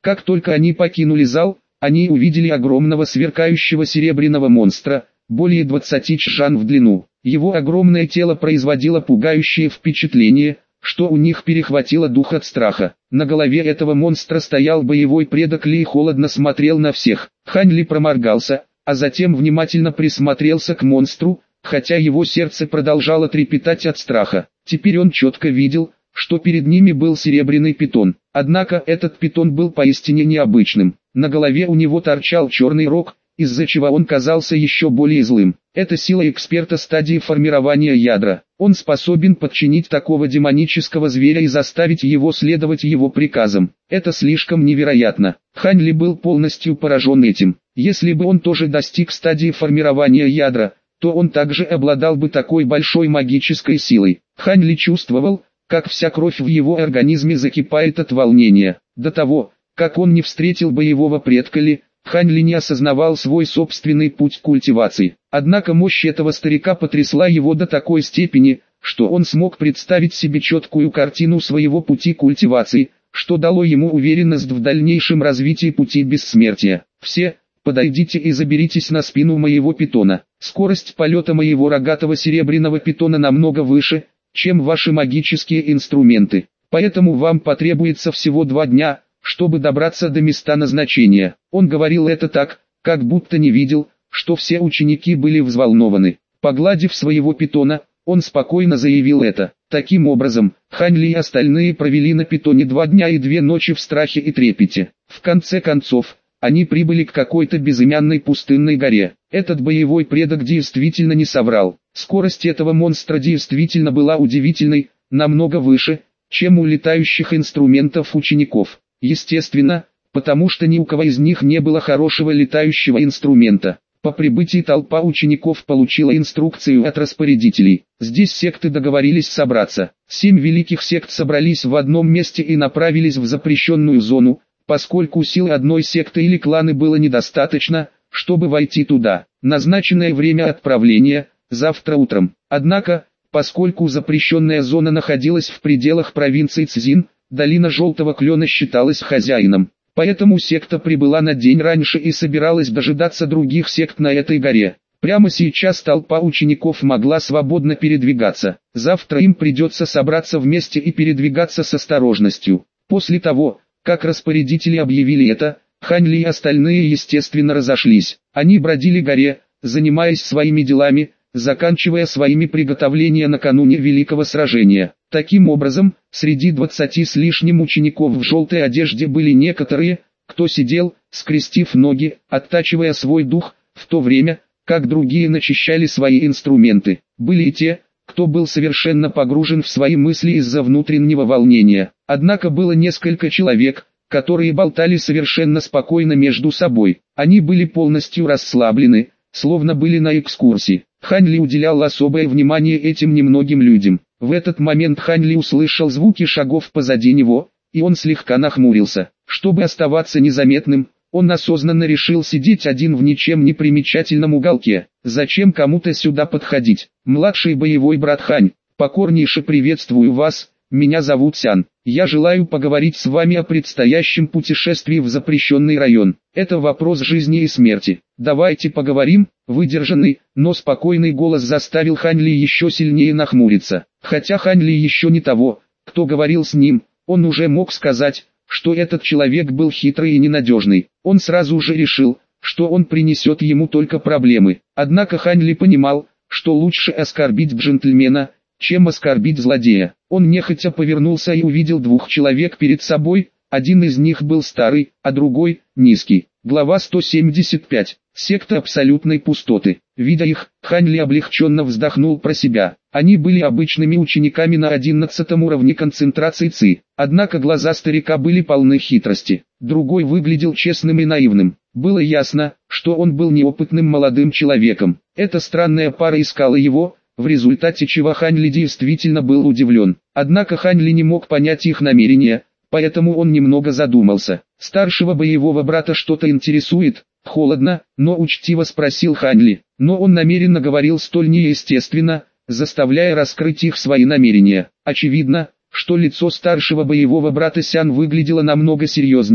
Как только они покинули зал, они увидели огромного сверкающего серебряного монстра, более 20 чжан в длину. Его огромное тело производило пугающее впечатление, что у них перехватило дух от страха. На голове этого монстра стоял боевой предок Ли и холодно смотрел на всех. Хань Ли проморгался, а затем внимательно присмотрелся к монстру, хотя его сердце продолжало трепетать от страха. Теперь он четко видел, что перед ними был серебряный питон. Однако этот питон был поистине необычным. На голове у него торчал черный рог, из-за чего он казался еще более злым. Это сила эксперта стадии формирования ядра. Он способен подчинить такого демонического зверя и заставить его следовать его приказам. Это слишком невероятно. Хань Ли был полностью поражен этим. Если бы он тоже достиг стадии формирования ядра, то он также обладал бы такой большой магической силой. Хань Ли чувствовал, как вся кровь в его организме закипает от волнения. До того, как он не встретил боевого предка Ли, Хань Ли не осознавал свой собственный путь культивации. Однако мощь этого старика потрясла его до такой степени, что он смог представить себе четкую картину своего пути культивации, что дало ему уверенность в дальнейшем развитии пути бессмертия. Все, подойдите и заберитесь на спину моего питона. Скорость полета моего рогатого серебряного питона намного выше, чем ваши магические инструменты. Поэтому вам потребуется всего 2 дня, чтобы добраться до места назначения. Он говорил это так, как будто не видел, что все ученики были взволнованы. Погладив своего питона, он спокойно заявил это. Таким образом, Хань Ли и остальные провели на питоне 2 дня и 2 ночи в страхе и трепете. В конце концов, они прибыли к какой-то безымянной пустынной горе. Этот боевой предок действительно не соврал. Скорость этого монстра действительно была удивительной, намного выше, чем у летающих инструментов учеников. Естественно, потому что ни у кого из них не было хорошего летающего инструмента. По прибытии толпа учеников получила инструкцию от распорядителей. Здесь секты договорились собраться. 7 великих сект собрались в одном месте и направились в запрещенную зону, поскольку силы одной секты или клана было недостаточно, чтобы войти туда. Назначенное время отправления – завтра утром. Однако, поскольку запрещенная зона находилась в пределах провинции Цзин, долина Желтого Клена считалась хозяином. Поэтому секта прибыла на день раньше и собиралась дожидаться других сект на этой горе. Прямо сейчас толпа учеников могла свободно передвигаться. Завтра им придется собраться вместе и передвигаться с осторожностью. После того, как распорядители объявили это, Хань Ли и остальные естественно разошлись. Они бродили горе, занимаясь своими делами, заканчивая своими приготовления накануне великого сражения. Таким образом, среди 20 с лишним учеников в желтой одежде были некоторые, кто сидел, скрестив ноги, оттачивая свой дух, в то время, как другие начищали свои инструменты. Были и те, кто был совершенно погружен в свои мысли из-за внутреннего волнения. Однако было несколько человек, которые болтали совершенно спокойно между собой. Они были полностью расслаблены, словно были на экскурсии. Хань Ли уделял особое внимание этим немногим людям. В этот момент Хань Ли услышал звуки шагов позади него, и он слегка нахмурился. Чтобы оставаться незаметным, он осознанно решил сидеть один в ничем не примечательном уголке. Зачем кому-то сюда подходить? Младший боевой брат Хань, покорнейше приветствую вас, меня зовут Сян. Я желаю поговорить с вами о предстоящем путешествии в запрещенный район. Это вопрос жизни и смерти. Давайте поговорим. Выдержанный, но спокойный голос заставил Хань Ли еще сильнее нахмуриться. Хотя Хань Ли еще не того, кто говорил с ним, он уже мог сказать, что этот человек был хитрый и ненадежный. Он сразу же решил, что он принесет ему только проблемы. Однако Хань Ли понимал, что лучше оскорбить джентльмена, чем оскорбить злодея. Он нехотя повернулся и увидел 2 человек перед собой, один из них был старый, а другой – низкий. Глава 175. Секта абсолютной пустоты. Видя их, Хань Ли облегченно вздохнул про себя. Они были обычными учениками на 11 уровне концентрации Ци. Однако глаза старика были полны хитрости. Другой выглядел честным и наивным. Было ясно, что он был неопытным молодым человеком. Эта странная пара искала его, в результате чего Хань Ли действительно был удивлен. Однако Хань Ли не мог понять их намерения, поэтому он немного задумался. Старшего боевого брата что-то интересует? Холодно, но учтиво спросил Хань Ли. Но он намеренно говорил столь неестественно, заставляя раскрыть их свои намерения. Очевидно, что лицо старшего боевого брата Сян выглядело намного серьезнее,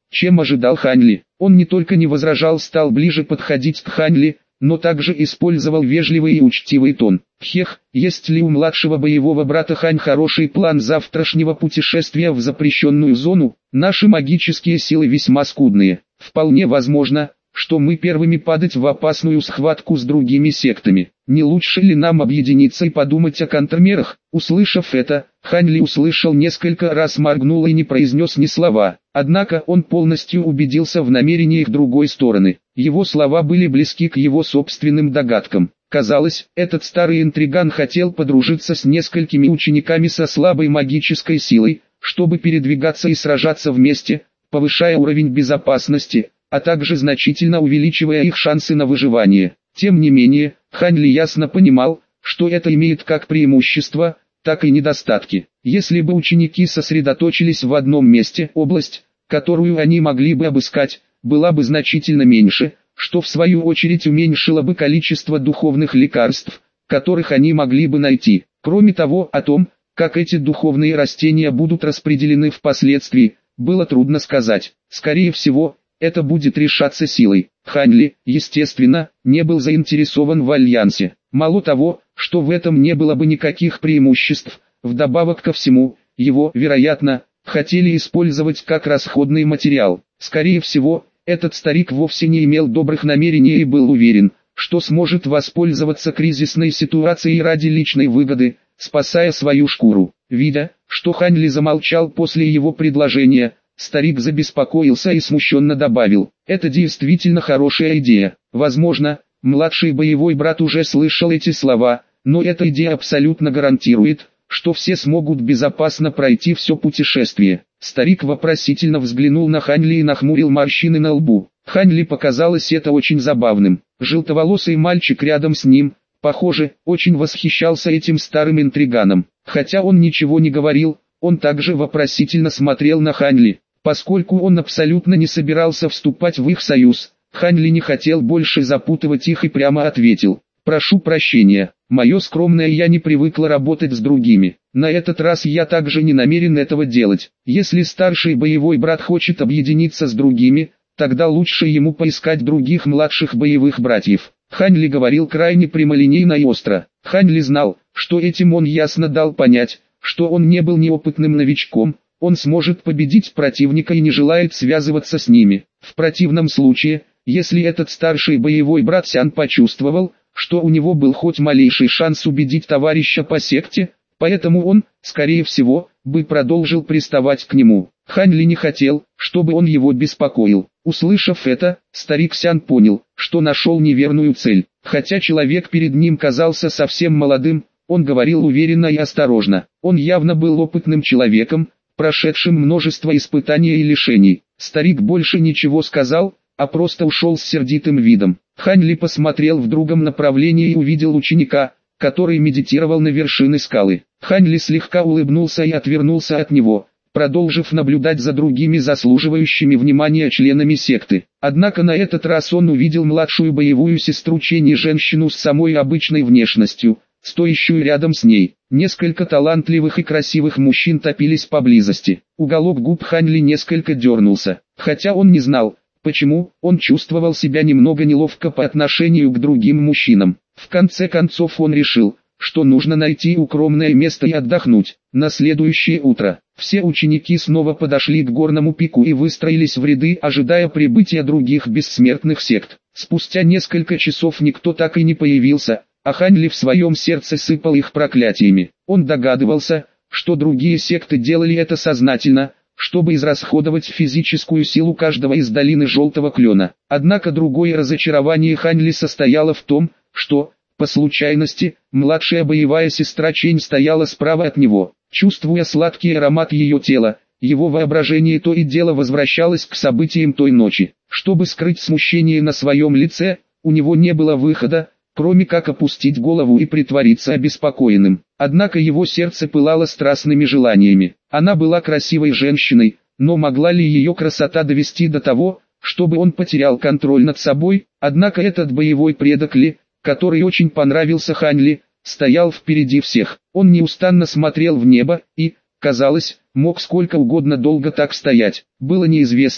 чем ожидал Хань Ли. Он не только не возражал, стал ближе подходить к Хань Ли, но также использовал вежливый и учтивый тон. «Хех, есть ли у младшего боевого брата Хань хороший план завтрашнего путешествия в запрещенную зону? Наши магические силы весьма скудные. Вполне возможно, что мы первыми падать в опасную схватку с другими сектами. Не лучше ли нам объединиться и подумать о контрмерах?» Услышав это, Хань Ли услышал несколько раз, моргнул и не произнес ни слова. Однако он полностью убедился в намерениях другой стороны. Его слова были близки к его собственным догадкам. Казалось, этот старый интриган хотел подружиться с несколькими учениками со слабой магической силой, чтобы передвигаться и сражаться вместе, повышая уровень безопасности, а также значительно увеличивая их шансы на выживание. Тем не менее, Хань Ли ясно понимал, что это имеет как преимущества, так и недостатки. Если бы ученики сосредоточились в одном месте, область, которую они могли бы обыскать, была бы значительно меньше, что в свою очередь уменьшило бы количество духовных лекарств, которых они могли бы найти. Кроме того, о том, как эти духовные растения будут распределены впоследствии, было трудно сказать. Скорее всего, это будет решаться силой. Хань Ли, естественно, не был заинтересован в альянсе. Мало того, что в этом не было бы никаких преимуществ, вдобавок ко всему, его, вероятно, хотели использовать как расходный материал. Скорее всего, этот старик вовсе не имел добрых намерений и был уверен, что сможет воспользоваться кризисной ситуацией ради личной выгоды, спасая свою шкуру. Видя, что Хань Ли замолчал после его предложения, старик забеспокоился и смущенно добавил: «Это действительно хорошая идея. Возможно, младший боевой брат уже слышал эти слова, но эта идея абсолютно гарантирует, что все смогут безопасно пройти все путешествие». Старик вопросительно взглянул на Хань Ли и нахмурил морщины на лбу. Хань Ли показалось это очень забавным. Желтоволосый мальчик рядом с ним, похоже, очень восхищался этим старым интриганом. Хотя он ничего не говорил, он также вопросительно смотрел на Хань Ли. Поскольку он абсолютно не собирался вступать в их союз, Хань Ли не хотел больше запутывать их и прямо ответил: «Прошу прощения, мое скромное я не привыкла работать с другими. На этот раз я также не намерен этого делать. Если старший боевой брат хочет объединиться с другими, тогда лучше ему поискать других младших боевых братьев». Хань Ли говорил крайне прямолинейно и остро. Хань Ли знал, что этим он ясно дал понять, что он не был неопытным новичком, он сможет победить противника и не желает связываться с ними. В противном случае, если этот старший боевой брат Сян почувствовал, что у него был хоть малейший шанс убедить товарища по секте, поэтому он, скорее всего, бы продолжил приставать к нему. Хань Ли не хотел, чтобы он его беспокоил. Услышав это, старик Сян понял, что нашел неверную цель. Хотя человек перед ним казался совсем молодым, он говорил уверенно и осторожно. Он явно был опытным человеком, прошедшим множество испытаний и лишений. Старик больше ничего сказал, а просто ушел с сердитым видом. Хань Ли посмотрел в другом направлении и увидел ученика, который медитировал на вершине скалы. Хань Ли слегка улыбнулся и отвернулся от него, продолжив наблюдать за другими заслуживающими внимания членами секты. Однако на этот раз он увидел младшую боевую сестру Чэнь и женщину с самой обычной внешностью, стоящую рядом с ней. Несколько талантливых и красивых мужчин топились поблизости. Уголок губ Хань Ли несколько дернулся. Хотя он не знал, почему, он чувствовал себя немного неловко по отношению к другим мужчинам. В конце концов он решил, что нужно найти укромное место и отдохнуть. На следующее утро, все ученики снова подошли к горному пику и выстроились в ряды, ожидая прибытия других бессмертных сект. Спустя несколько часов никто так и не появился, а Хань Ли в своем сердце сыпал их проклятиями. Он догадывался, что другие секты делали это сознательно, чтобы израсходовать физическую силу каждого из долины Желтого Клена. Однако другое разочарование Хань Ли состояло в том, что, по случайности, младшая боевая сестра Чэнь стояла справа от него. Чувствуя сладкий аромат ее тела, его воображение то и дело возвращалось к событиям той ночи. Чтобы скрыть смущение на своем лице, у него не было выхода, кроме как опустить голову и притвориться обеспокоенным. Однако его сердце пылало страстными желаниями. Она была красивой женщиной, но могла ли ее красота довести до того, чтобы он потерял контроль над собой? Однако этот боевой предок Ли, который очень понравился Хань Ли, стоял впереди всех. Он неустанно смотрел в небо и, казалось, мог сколько угодно долго так стоять. Было неизвестно,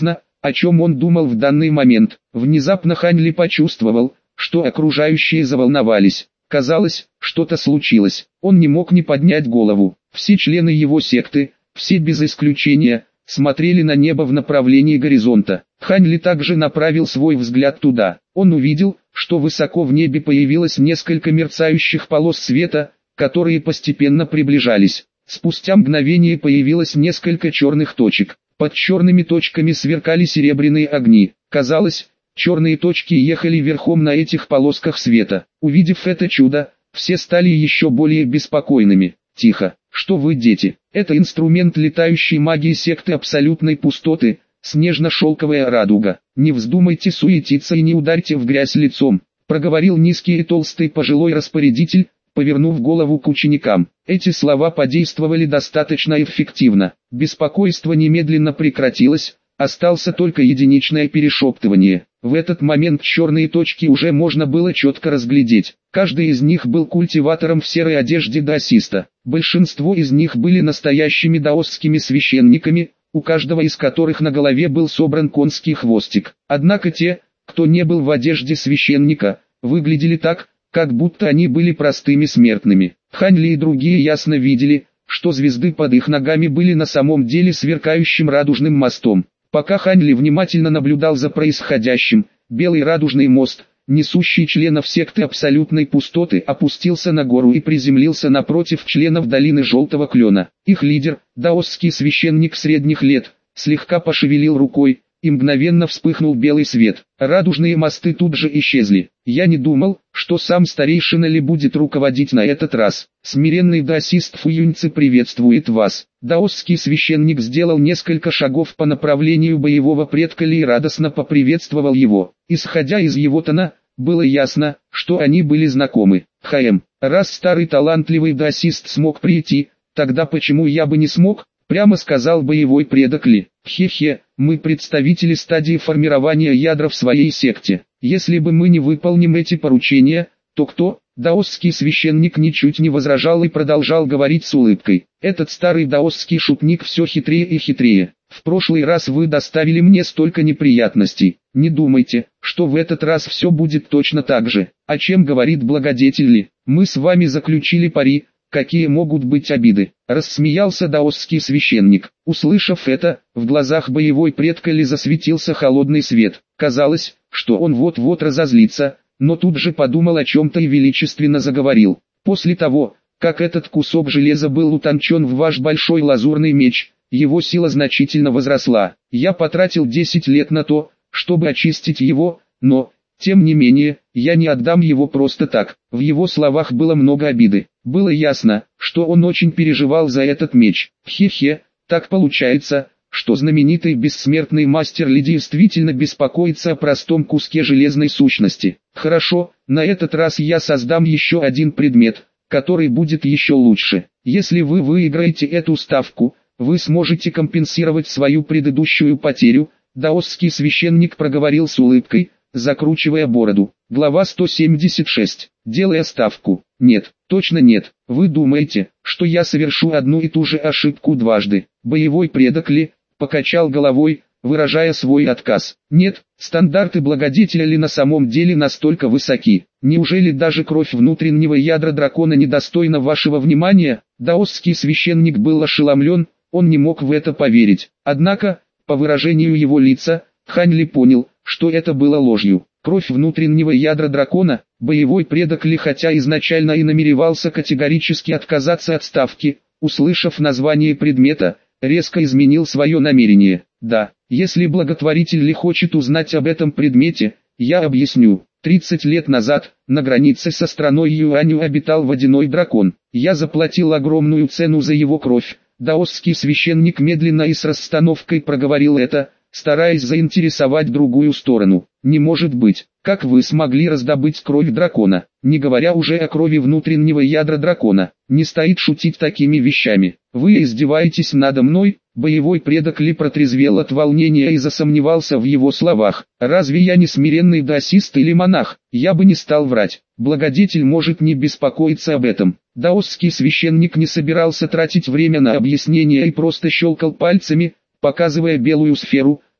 о чем он думал в данный момент. Внезапно Хань Ли почувствовал, что окружающие заволновались. Казалось, что-то случилось. Он не мог не поднять голову. Все члены его секты, все без исключения, смотрели на небо в направлении горизонта. Хань Ли также направил свой взгляд туда. Он увидел, что высоко в небе появилось несколько мерцающих полос света, которые постепенно приближались. Спустя мгновение появилось несколько черных точек. Под черными точками сверкали серебряные огни. Казалось, черные точки ехали верхом на этих полосках света. Увидев это чудо, все стали еще более беспокойными. «Тихо, что вы, дети? Это инструмент летающей магии секты абсолютной пустоты, снежно-шелковая радуга. Не вздумайте суетиться и не ударьте в грязь лицом», проговорил низкий и толстый пожилой распорядитель, повернув голову к ученикам. Эти слова подействовали достаточно эффективно. Беспокойство немедленно прекратилось, остался только единичное перешептывание. В этот момент черные точки уже можно было четко разглядеть. Каждый из них был культиватором в серой одежде даосиста. Большинство из них были настоящими даосскими священниками, у каждого из которых на голове был собран конский хвостик. Однако те, кто не был в одежде священника, выглядели так, как будто они были простыми смертными. Хань Ли и другие ясно видели, что звезды под их ногами были на самом деле сверкающим радужным мостом. Пока Хань Ли внимательно наблюдал за происходящим, белый радужный мост, несущий членов секты абсолютной пустоты, опустился на гору и приземлился напротив членов долины Желтого Клена. Их лидер, даосский священник средних лет, слегка пошевелил рукой, и мгновенно вспыхнул белый свет. Радужные мосты тут же исчезли. «Я не думал, что сам старейшина Ли будет руководить на этот раз. Смиренный даосист Фуюньци приветствует вас». Даосский священник сделал несколько шагов по направлению боевого предка Ли и радостно поприветствовал его. Исходя из его тона, было ясно, что они были знакомы. Раз старый талантливый даосист смог прийти, тогда почему я бы не смог? Прямо сказал боевой предок Ли. Хе-хе, мы представители стадии формирования ядра в своей секте. Если бы мы не выполним эти поручения, то кто? Даосский священник ничуть не возражал и продолжал говорить с улыбкой. Этот старый даосский шутник все хитрее и хитрее. В прошлый раз вы доставили мне столько неприятностей. Не думайте, что в этот раз все будет точно так же. О чем говорит благодетель Ли? Мы с вами заключили пари. Какие могут быть обиды? Рассмеялся даосский священник. Услышав это, в глазах боевой предка Ли засветился холодный свет. Казалось, что он вот-вот разозлится, но тут же подумал о чем-то и величественно заговорил. После того, как этот кусок железа был утончен в ваш большой лазурный меч, его сила значительно возросла. Я потратил 10 лет на то, чтобы очистить его, но, тем не менее, я не отдам его просто так. В его словах было много обиды. Было ясно, что он очень переживал за этот меч. Хе-хе, так получается, что знаменитый бессмертный мастер Ли действительно беспокоится о простом куске железной сущности. Хорошо, на этот раз я создам еще один предмет, который будет еще лучше. Если вы выиграете эту ставку, вы сможете компенсировать свою предыдущую потерю. Даосский священник проговорил с улыбкой, закручивая бороду. Глава 176. Делая ставку. Нет, точно нет. Вы думаете, что я совершу одну и ту же ошибку дважды? Боевой предок Ли покачал головой, выражая свой отказ. Нет, стандарты благодетеля Ли на самом деле настолько высоки. Неужели даже кровь внутреннего ядра дракона недостойна вашего внимания? Даосский священник был ошеломлен, он не мог в это поверить. Однако, по выражению его лица, Хань Ли понял, что это было ложью. Кровь внутреннего ядра дракона, боевой предок Ли хотя изначально и намеревался категорически отказаться от ставки, услышав название предмета, резко изменил свое намерение. Да, если благотворитель Ли хочет узнать об этом предмете, я объясню. 30 лет назад, на границе со страной Юанью обитал водяной дракон. Я заплатил огромную цену за его кровь. Даосский священник медленно и с расстановкой проговорил это, стараясь заинтересовать другую сторону. Не может быть, как вы смогли раздобыть кровь дракона, не говоря уже о крови внутреннего ядра дракона. Не стоит шутить такими вещами. Вы издеваетесь надо мной? Боевой предок Ли протрезвел от волнения и засомневался в его словах. Разве я не смиренный даосист или монах? Я бы не стал врать. Благодетель может не беспокоиться об этом. Даосский священник не собирался тратить время на объяснение и просто щелкал пальцами, показывая белую сферу,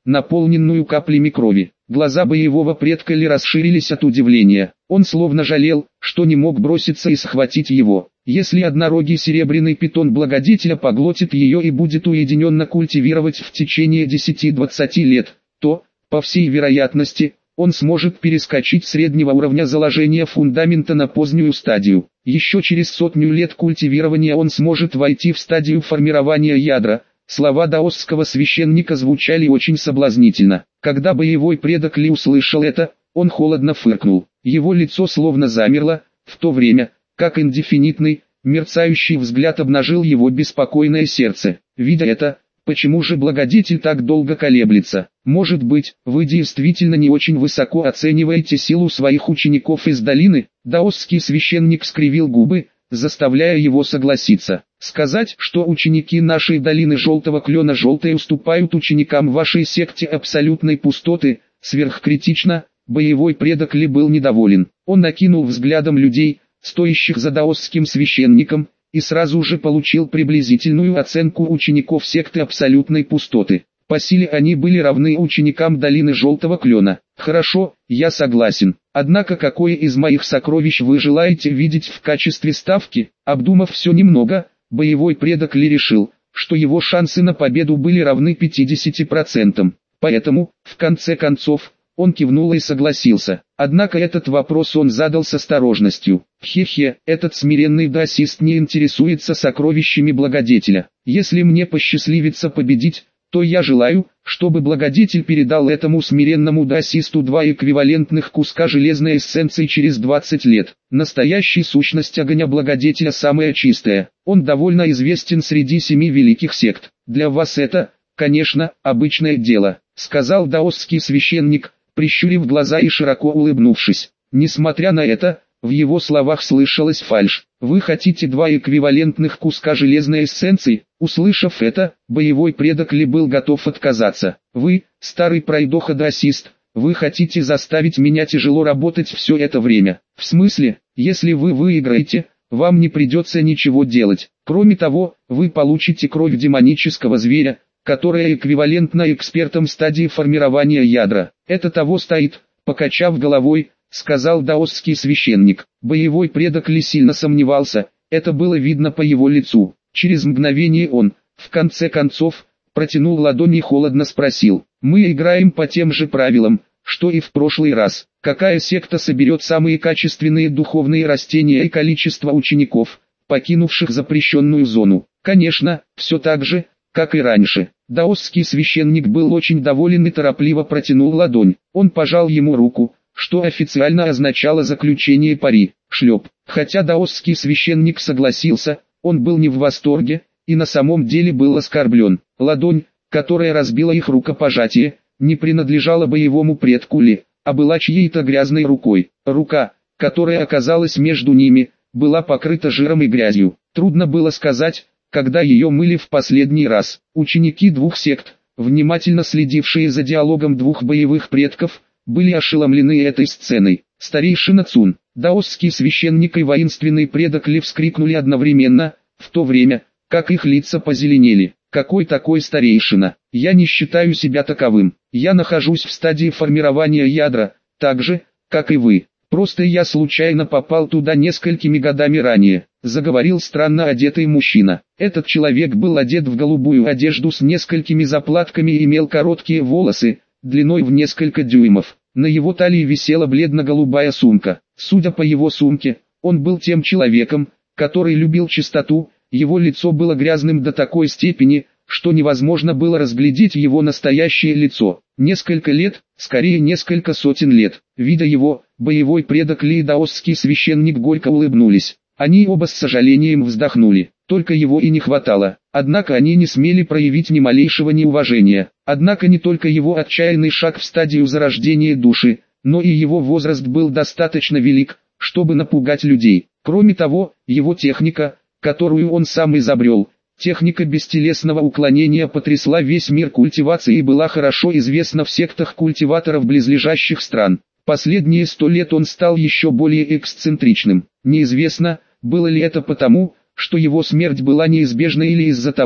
наполненную каплями крови. Глаза боевого предка Ли расширились от удивления. Он словно жалел, что не мог броситься и схватить его. Если однорогий серебряный питон благодетеля поглотит ее и будет уединенно культивировать в течение 10-20 лет, то, по всей вероятности, он сможет перескочить среднего уровня заложения фундамента на позднюю стадию. Еще через 100 лет культивирования он сможет войти в стадию формирования ядра. Слова даосского священника звучали очень соблазнительно. Когда боевой предок Ли услышал это, он холодно фыркнул. Его лицо словно замерло, в то время, как индефинитный, мерцающий взгляд обнажил его беспокойное сердце. Видя это, почему же благодетель так долго колеблется? Может быть, вы действительно не очень высоко оцениваете силу своих учеников из долины? Даосский священник скривил губы, заставляя его согласиться. Сказать, что ученики нашей долины Желтого Клена Желтой уступают ученикам вашей секте абсолютной пустоты, сверхкритично, боевой предок Ли был недоволен. Он накинул взглядом людей, стоящих за даосским священником, и сразу же получил приблизительную оценку учеников секты абсолютной пустоты. По силе они были равны ученикам долины Желтого Клена. Хорошо, я согласен. Однако какое из моих сокровищ вы желаете видеть в качестве ставки? Обдумав все немного, боевой предок Ли решил, что его шансы на победу были равны 50%. Поэтому, в конце концов, он кивнул и согласился. Однако этот вопрос он задал с осторожностью. Хе-хе, этот смиренный даосист не интересуется сокровищами благодетеля. Если мне посчастливится победить, то я желаю, чтобы благодетель передал этому смиренному даосисту 2 эквивалентных куска железной эссенции через 20 лет. Настоящая сущность огня благодетеля самая чистая. Он довольно известен среди 7 великих сект. Для вас это, конечно, обычное дело, сказал даосский священник, прищурив глаза и широко улыбнувшись. Несмотря на это, в его словах слышалась фальшь. Вы хотите 2 эквивалентных куска железной эссенции? Услышав это, боевой предок Ли был готов отказаться. Вы, старый пройдоха-даосист, вы хотите заставить меня тяжело работать все это время. В смысле, если вы выиграете, вам не придется ничего делать. Кроме того, вы получите кровь демонического зверя, которая эквивалентна экспертам стадии формирования ядра. Это того стоит, покачав головой, сказал даосский священник. Боевой предок Ли сильно сомневался, это было видно по его лицу. Через мгновение он, в конце концов, протянул ладонь и холодно спросил: «Мы играем по тем же правилам, что и в прошлый раз. Какая секта соберет самые качественные духовные растения и количество учеников, покинувших запрещенную зону?» Конечно, все так же, как и раньше. Даосский священник был очень доволен и торопливо протянул ладонь. Он пожал ему руку, что официально означало заключение пари. Шлеп. Хотя даосский священник согласился, он был не в восторге, и на самом деле был оскорблен. Ладонь, которая разбила их рукопожатие, не принадлежала боевому предку Ли, а была чьей-то грязной рукой. Рука, которая оказалась между ними, была покрыта жиром и грязью. Трудно было сказать, когда ее мыли в последний раз. Ученики 2 сект, внимательно следившие за диалогом 2 боевых предков, были ошеломлены этой сценой. Старейшина Цун, даосский священник и воинственный предок Ли вскрикнули одновременно, в то время, как их лица позеленели. «Какой такой старейшина? Я не считаю себя таковым. Я нахожусь в стадии формирования ядра, так же, как и вы. Просто я случайно попал туда несколькими годами ранее», заговорил странно одетый мужчина. Этот человек был одет в голубую одежду с несколькими заплатками и имел короткие волосы, длиной в несколько дюймов. На его талии висела бледно-голубая сумка. Судя по его сумке, он был тем человеком, который любил чистоту. Его лицо было грязным до такой степени, что невозможно было разглядеть его настоящее лицо. Несколько лет, скорее несколько сотен лет. Видя его, боевой предок Ли и даосский священник горько улыбнулись. Они оба с сожалением вздохнули. Только его и не хватало. Однако они не смели проявить ни малейшего неуважения. Однако не только его отчаянный шаг в стадию зарождения души, но и его возраст был достаточно велик, чтобы напугать людей. Кроме того, его техника, которую он сам изобрел, техника бестелесного уклонения, потрясла весь мир культивации и была хорошо известна в сектах культиваторов близлежащих стран. Последние 100 лет он стал еще более эксцентричным. Неизвестно, было ли это потому, что его смерть была неизбежна, или из-за того,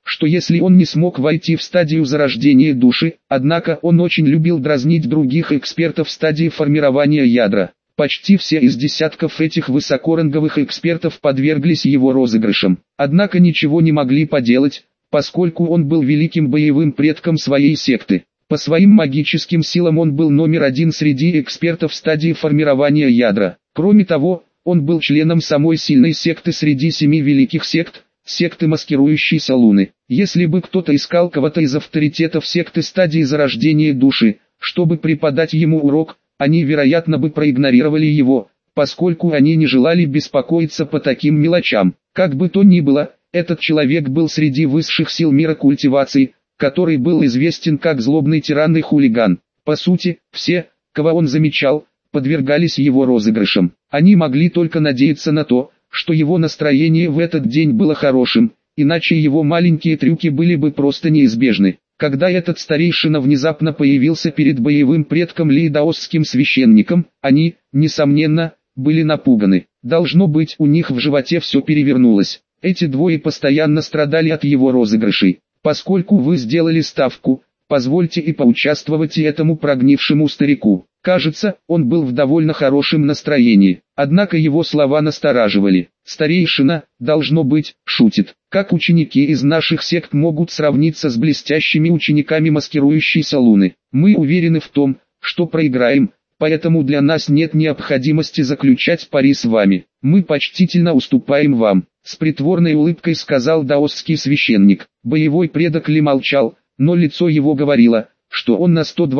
что если он не смог войти в стадию зарождения души, однако он очень любил дразнить других экспертов в стадии формирования ядра. Почти все из десятков этих высокоранговых экспертов подверглись его розыгрышам, однако ничего не могли поделать, поскольку он был великим боевым предком своей секты. По своим магическим силам он был номер один среди экспертов в стадии формирования ядра. Кроме того, он был членом самой сильной секты среди 7 великих сект, секты маскирующейся Луны. Если бы кто-то искал кого-то из авторитетов секты стадии зарождения души, чтобы преподать ему урок, они вероятно бы проигнорировали его, поскольку они не желали беспокоиться по таким мелочам. Как бы то ни было, этот человек был среди высших сил мира культивации, который был известен как злобный тиран и хулиган. По сути, все, кого он замечал, подвергались его розыгрышам. Они могли только надеяться на то, что его настроение в этот день было хорошим, иначе его маленькие трюки были бы просто неизбежны. Когда этот старейшина внезапно появился перед боевым предком Ли даосским священником, они, несомненно, были напуганы. Должно быть, у них в животе все перевернулось. Эти двое постоянно страдали от его розыгрышей. Поскольку вы сделали ставку, позвольте и поучаствовать и этому прогнившему старику. Кажется, он был в довольно хорошем настроении, однако его слова настораживали. Старейшина, должно быть, шутит. Как ученики из наших сект могут сравниться с блестящими учениками маскирующейся Луны? Мы уверены в том, что проиграем, поэтому для нас нет необходимости заключать пари с вами. Мы почтительно уступаем вам. С притворной улыбкой сказал даосский священник. Боевой предок Ли молчал, но лицо его говорило, что он на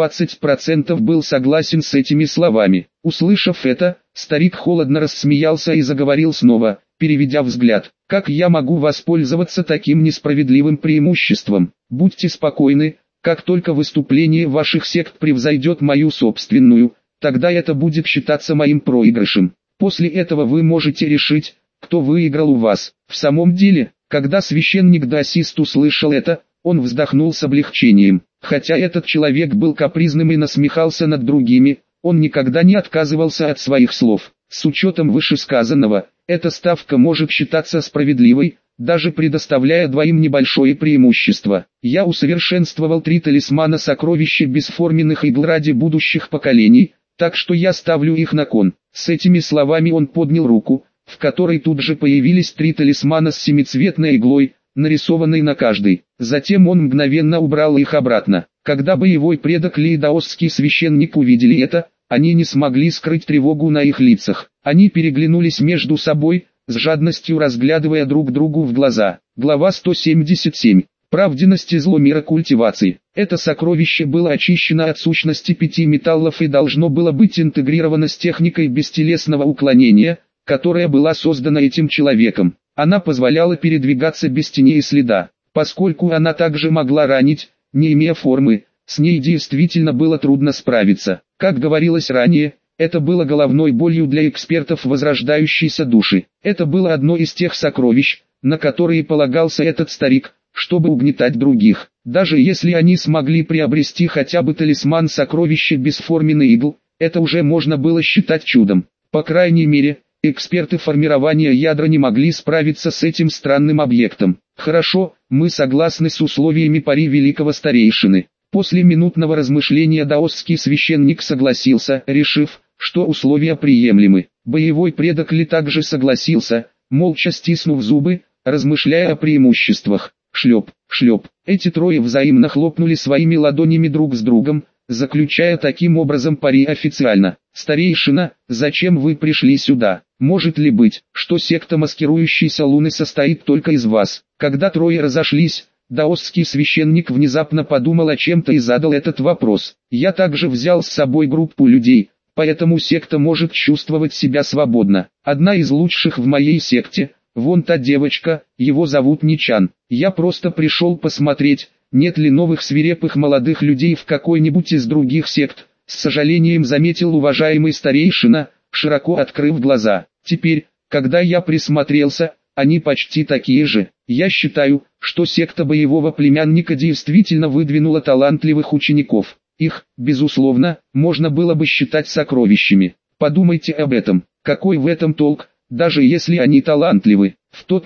120% был согласен с этими словами. Услышав это, старик холодно рассмеялся и заговорил снова, переведя взгляд. «Как я могу воспользоваться таким несправедливым преимуществом? Будьте спокойны, как только выступление ваших сект превзойдет мою собственную, тогда это будет считаться моим проигрышем. После этого вы можете решить, кто выиграл у вас». В самом деле, когда священник даосист услышал это, он вздохнул с облегчением. Хотя этот человек был капризным и насмехался над другими, он никогда не отказывался от своих слов. С учетом вышесказанного, эта ставка может считаться справедливой, даже предоставляя двоим небольшое преимущество. Я усовершенствовал 3 талисмана сокровища бесформенных игл ради будущих поколений, так что я ставлю их на кон. С этими словами он поднял руку, в которой тут же появились 3 талисмана с семицветной иглой, нарисованной на каждой. Затем он мгновенно убрал их обратно. Когда боевой предок Ли и даосский священник увидели это, они не смогли скрыть тревогу на их лицах. Они переглянулись между собой, с жадностью разглядывая друг другу в глаза. Глава 177. Правденность и зло мира культивации. Это сокровище было очищено от сущности 5 металлов и должно было быть интегрировано с техникой бестелесного уклонения, которая была создана этим человеком. Она позволяла передвигаться без тени и следа. Поскольку она также могла ранить, не имея формы, с ней действительно было трудно справиться. Как говорилось ранее, это было головной болью для экспертов возрождающейся души. Это было одно из тех сокровищ, на которые полагался этот старик, чтобы угнетать других. Даже если они смогли приобрести хотя бы талисман сокровища бесформенных игл, это уже можно было считать чудом. По крайней мере, эксперты формирования ядра не могли справиться с этим странным объектом. Хорошо, мы согласны с условиями пари великого старейшины. После минутного размышления даосский священник согласился, решив, что условия приемлемы. Боевой предок Ли также согласился, молча стиснув зубы, размышляя о преимуществах. Шлеп, шлеп. Эти трое взаимно хлопнули своими ладонями друг с другом, заключая таким образом пари официально. «Старейшина, зачем вы пришли сюда? Может ли быть, что секта маскирующейся Луны состоит только из вас?» Когда трое разошлись, даосский священник внезапно подумал о чем-то и задал этот вопрос. «Я также взял с собой группу людей, поэтому секта может чувствовать себя свободно. Одна из лучших в моей секте, вон та девочка, его зовут Ничан. Я просто пришел посмотреть, нет ли новых свирепых молодых людей в какой-нибудь из других сект», с сожалением заметил уважаемый старейшина, широко открыв глаза. «Теперь, когда я присмотрелся, они почти такие же. Я считаю, что секта боевого племянника действительно выдвинула талантливых учеников. Их, безусловно, можно было бы считать сокровищами. Подумайте об этом. Какой в этом толк, даже если они талантливы?» В тот миг,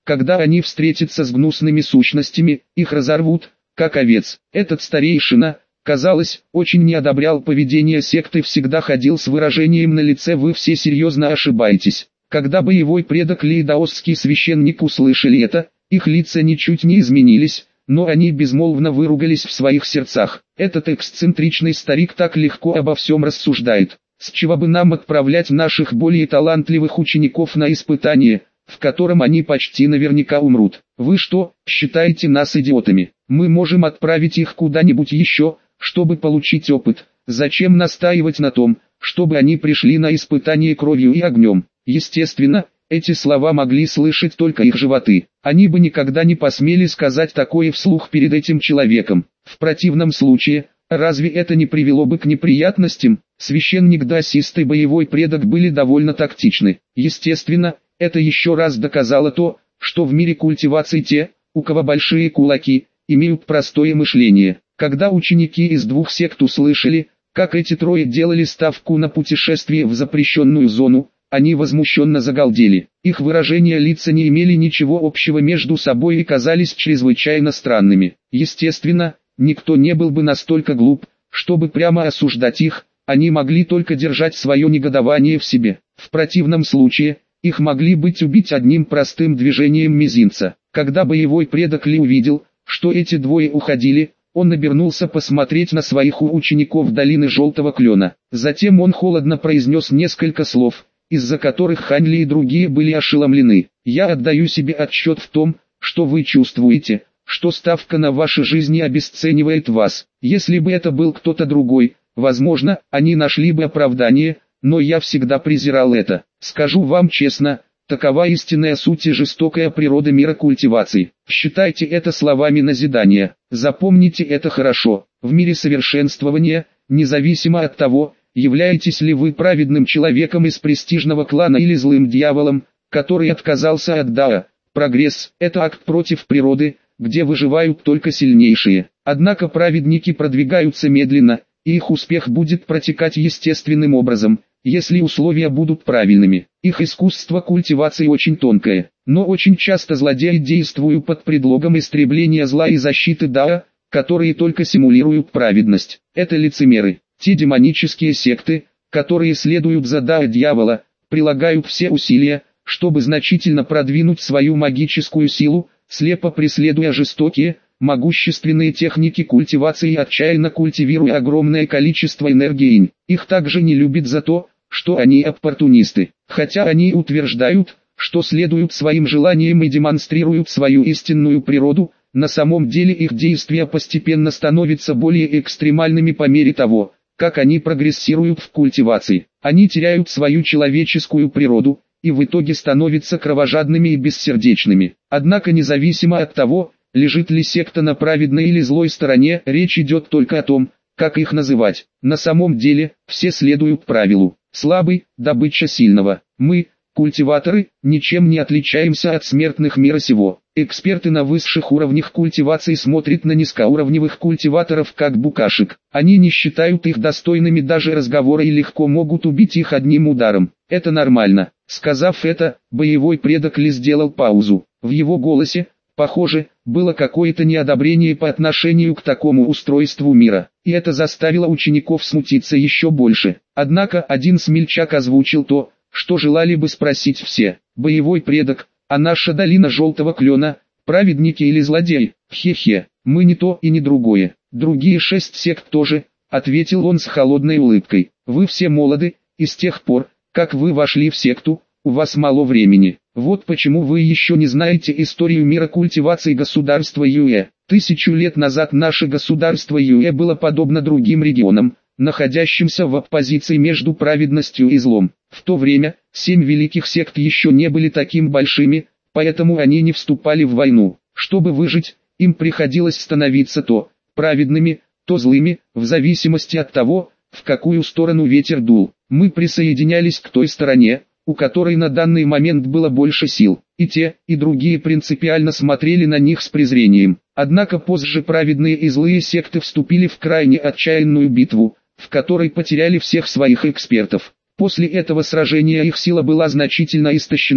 Когда они встретятся с гнусными сущностями, их разорвут, как овец. Этот старейшина, казалось, очень не одобрял поведение секты, всегда ходил с выражением на лице: «Вы все серьезно ошибаетесь». Когда боевой предок Ли и даосский священник услышали это, их лица ничуть не изменились, но они безмолвно выругались в своих сердцах. Этот эксцентричный старик так легко обо всем рассуждает. С чего бы нам отправлять наших более талантливых учеников на испытание, в котором они почти наверняка умрут? Вы что, считаете нас идиотами? Мы можем отправить их куда-нибудь еще, чтобы получить опыт. Зачем настаивать на том, чтобы они пришли на испытание кровью и огнем? Естественно, эти слова могли слышать только их животы. Они бы никогда не посмели сказать такое вслух перед этим человеком. В противном случае, разве это не привело бы к неприятностям? Священник, даосист и боевой предок были довольно тактичны. Естественно, это еще раз доказало то, что в мире культивации те, у кого большие кулаки, имеют простое мышление. Когда ученики из двух сект услышали, как эти трое делали ставку на путешествие в запрещенную зону, они возмущенно загалдели. Их выражения лица не имели ничего общего между собой и казались чрезвычайно странными. Естественно, никто не был бы настолько глуп, чтобы прямо осуждать их, они могли только держать свое негодование в себе. В противном случае, их могли быть убить одним простым движением мизинца. Когда боевой предок Ли увидел, что эти двое уходили, он обернулся посмотреть на своих учеников долины Желтого Клена. Затем он холодно произнес несколько слов, из-за которых Хань Ли и другие были ошеломлены. «Я отдаю себе отчет в том, что вы чувствуете, что ставка на ваши жизни обесценивает вас. Если бы это был кто-то другой, возможно, они нашли бы оправдание, но я всегда презирал это. Скажу вам честно, такова истинная суть и жестокая природа мира культивации. Считайте это словами назидания. Запомните это хорошо. В мире совершенствования, независимо от того, являетесь ли вы праведным человеком из престижного клана или злым дьяволом, который отказался от Дао, прогресс – это акт против природы, где выживают только сильнейшие. Однако праведники продвигаются медленно, и их успех будет протекать естественным образом, если условия будут правильными. Их искусство культивации очень тонкое, но очень часто злодеи действуют под предлогом истребления зла и защиты Дао, которые только симулируют праведность. Это лицемеры. Те демонические секты, которые следуют за Дао дьявола, прилагают все усилия, чтобы значительно продвинуть свою магическую силу, слепо преследуя жестокие, могущественные техники культивации и отчаянно культивируя огромное количество энергии. Их также не любят за то, что они оппортунисты. Хотя они утверждают, что следуют своим желаниям и демонстрируют свою истинную природу, на самом деле их действия постепенно становятся более экстремальными по мере того, как они прогрессируют в культивации. Они теряют свою человеческую природу, и в итоге становятся кровожадными и бессердечными. Однако независимо от того, лежит ли секта на праведной или злой стороне, речь идет только о том, как их называть. На самом деле, все следуют правилу: слабый – добыча сильного. Мы, культиваторы, ничем не отличаемся от смертных мира сего. Эксперты на высших уровнях культивации смотрят на низкоуровневых культиваторов как букашек. Они не считают их достойными даже разговора и легко могут убить их одним ударом. Это нормально. Сказав это, боевой предок Ли сделал паузу. В его голосе, похоже, было какое-то неодобрение по отношению к такому устройству мира. И это заставило учеников смутиться еще больше. Однако один смельчак озвучил то, что желали бы спросить все. Боевой предок: а наша долина Желтого Клена, праведники или злодеи? Хе-хе, мы не то и не другое. Другие 6 сект тоже, ответил он с холодной улыбкой. Вы все молоды, и с тех пор, как вы вошли в секту, у вас мало времени. Вот почему вы еще не знаете историю мира культивации государства Юэ. 1000 лет назад наше государство Юэ было подобно другим регионам, находящимся в оппозиции между праведностью и злом. В то время, 7 великих сект еще не были такими большими, поэтому они не вступали в войну. Чтобы выжить, им приходилось становиться то праведными, то злыми, в зависимости от того, в какую сторону ветер дул. Мы присоединялись к той стороне, у которой на данный момент было больше сил. И те, и другие принципиально смотрели на них с презрением. Однако позже праведные и злые секты вступили в крайне отчаянную битву, в которой потеряли всех своих экспертов. После этого сражения их сила была значительно истощена,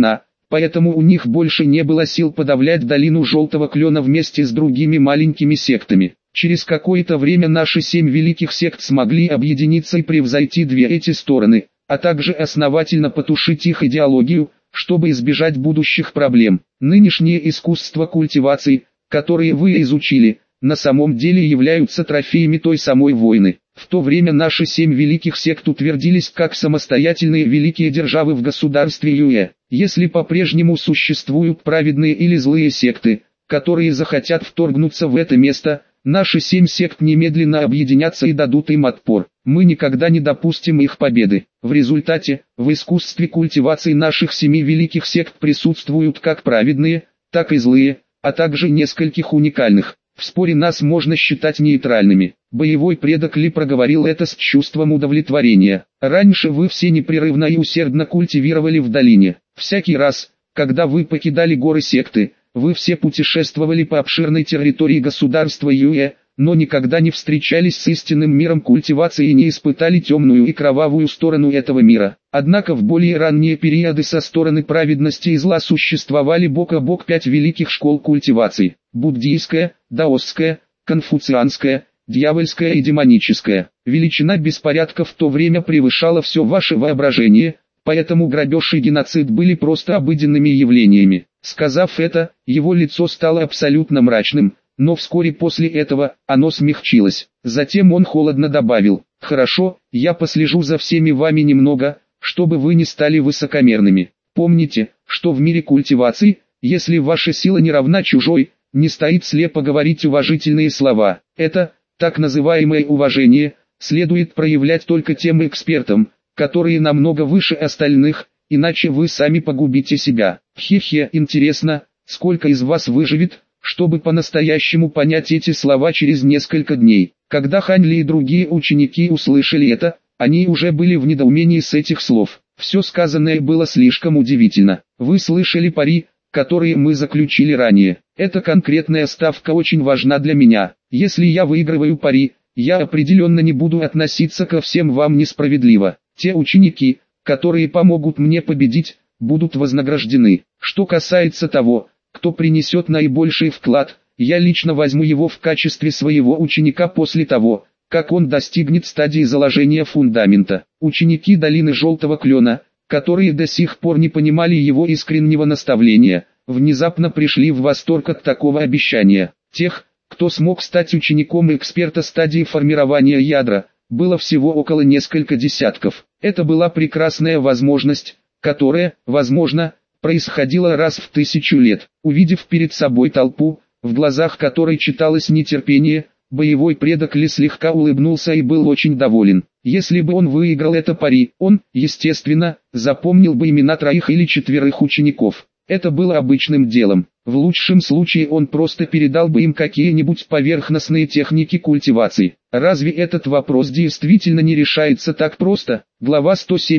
поэтому у них больше не было сил подавлять долину Желтого Клена вместе с другими маленькими сектами. Через какое-то время наши 7 великих сект смогли объединиться и превзойти две эти стороны, а также основательно потушить их идеологию, чтобы избежать будущих проблем. Нынешнее искусство культивации, которые вы изучили, на самом деле являются трофеями той самой войны. В то время наши 7 великих сект утвердились как самостоятельные великие державы в государстве Юэ. Если по-прежнему существуют праведные или злые секты, которые захотят вторгнуться в это место, наши 7 сект немедленно объединятся и дадут им отпор. Мы никогда не допустим их победы. В результате, в искусстве культивации наших 7 великих сект присутствуют как праведные, так и злые, а также нескольких уникальных. В споре нас можно считать нейтральными. Боевой предок Ли проговорил это с чувством удовлетворения. Раньше вы все непрерывно и усердно культивировали в долине. Всякий раз, когда вы покидали горы секты, вы все путешествовали по обширной территории государства Юэ, но никогда не встречались с истинным миром культивации и не испытали темную и кровавую сторону этого мира. Однако в более ранние периоды со стороны праведности и зла существовали бок о бок 5 великих школ культивации: буддийская, даосская, конфуцианская, дьявольская и демоническая. Величина беспорядка в то время превышала все ваше воображение, поэтому грабеж и геноцид были просто обыденными явлениями. Сказав это, его лицо стало абсолютно мрачным, но вскоре после этого оно смягчилось. Затем он холодно добавил: «Хорошо, я послежу за всеми вами немного, чтобы вы не стали высокомерными. Помните, что в мире культивации, если ваша сила не равна чужой, не стоит слепо говорить уважительные слова. Это, так называемое уважение, следует проявлять только тем экспертам, которые намного выше остальных, иначе вы сами погубите себя. Хе-хе, интересно, сколько из вас выживет, чтобы по-настоящему понять эти слова через несколько дней». Когда Хань Ли и другие ученики услышали это, они уже были в недоумении с этих слов. Все сказанное было слишком удивительно. Вы слышали пари, которые мы заключили ранее. Эта конкретная ставка очень важна для меня. Если я выигрываю пари, я определенно не буду относиться ко всем вам несправедливо. Те ученики, которые помогут мне победить, будут вознаграждены. Что касается того, кто принесет наибольший вклад, я лично возьму его в качестве своего ученика после того, как он достигнет стадии заложения фундамента. Ученики долины Желтого Клена, которые до сих пор не понимали его искреннего наставления, внезапно пришли в восторг от такого обещания. Тех, кто смог стать учеником эксперта стадии формирования ядра, было всего около несколько десятков. Это была прекрасная возможность, которая, возможно, происходила раз в 1000 лет. Увидев перед собой толпу, в глазах которой читалось нетерпение, боевой предок Ли слегка улыбнулся и был очень доволен. Если бы он выиграл это пари, он, естественно, запомнил бы имена 3 или 4 учеников. Это было обычным делом. В лучшем случае он просто передал бы им какие-нибудь поверхностные техники культивации. Разве этот вопрос действительно не решается так просто? Глава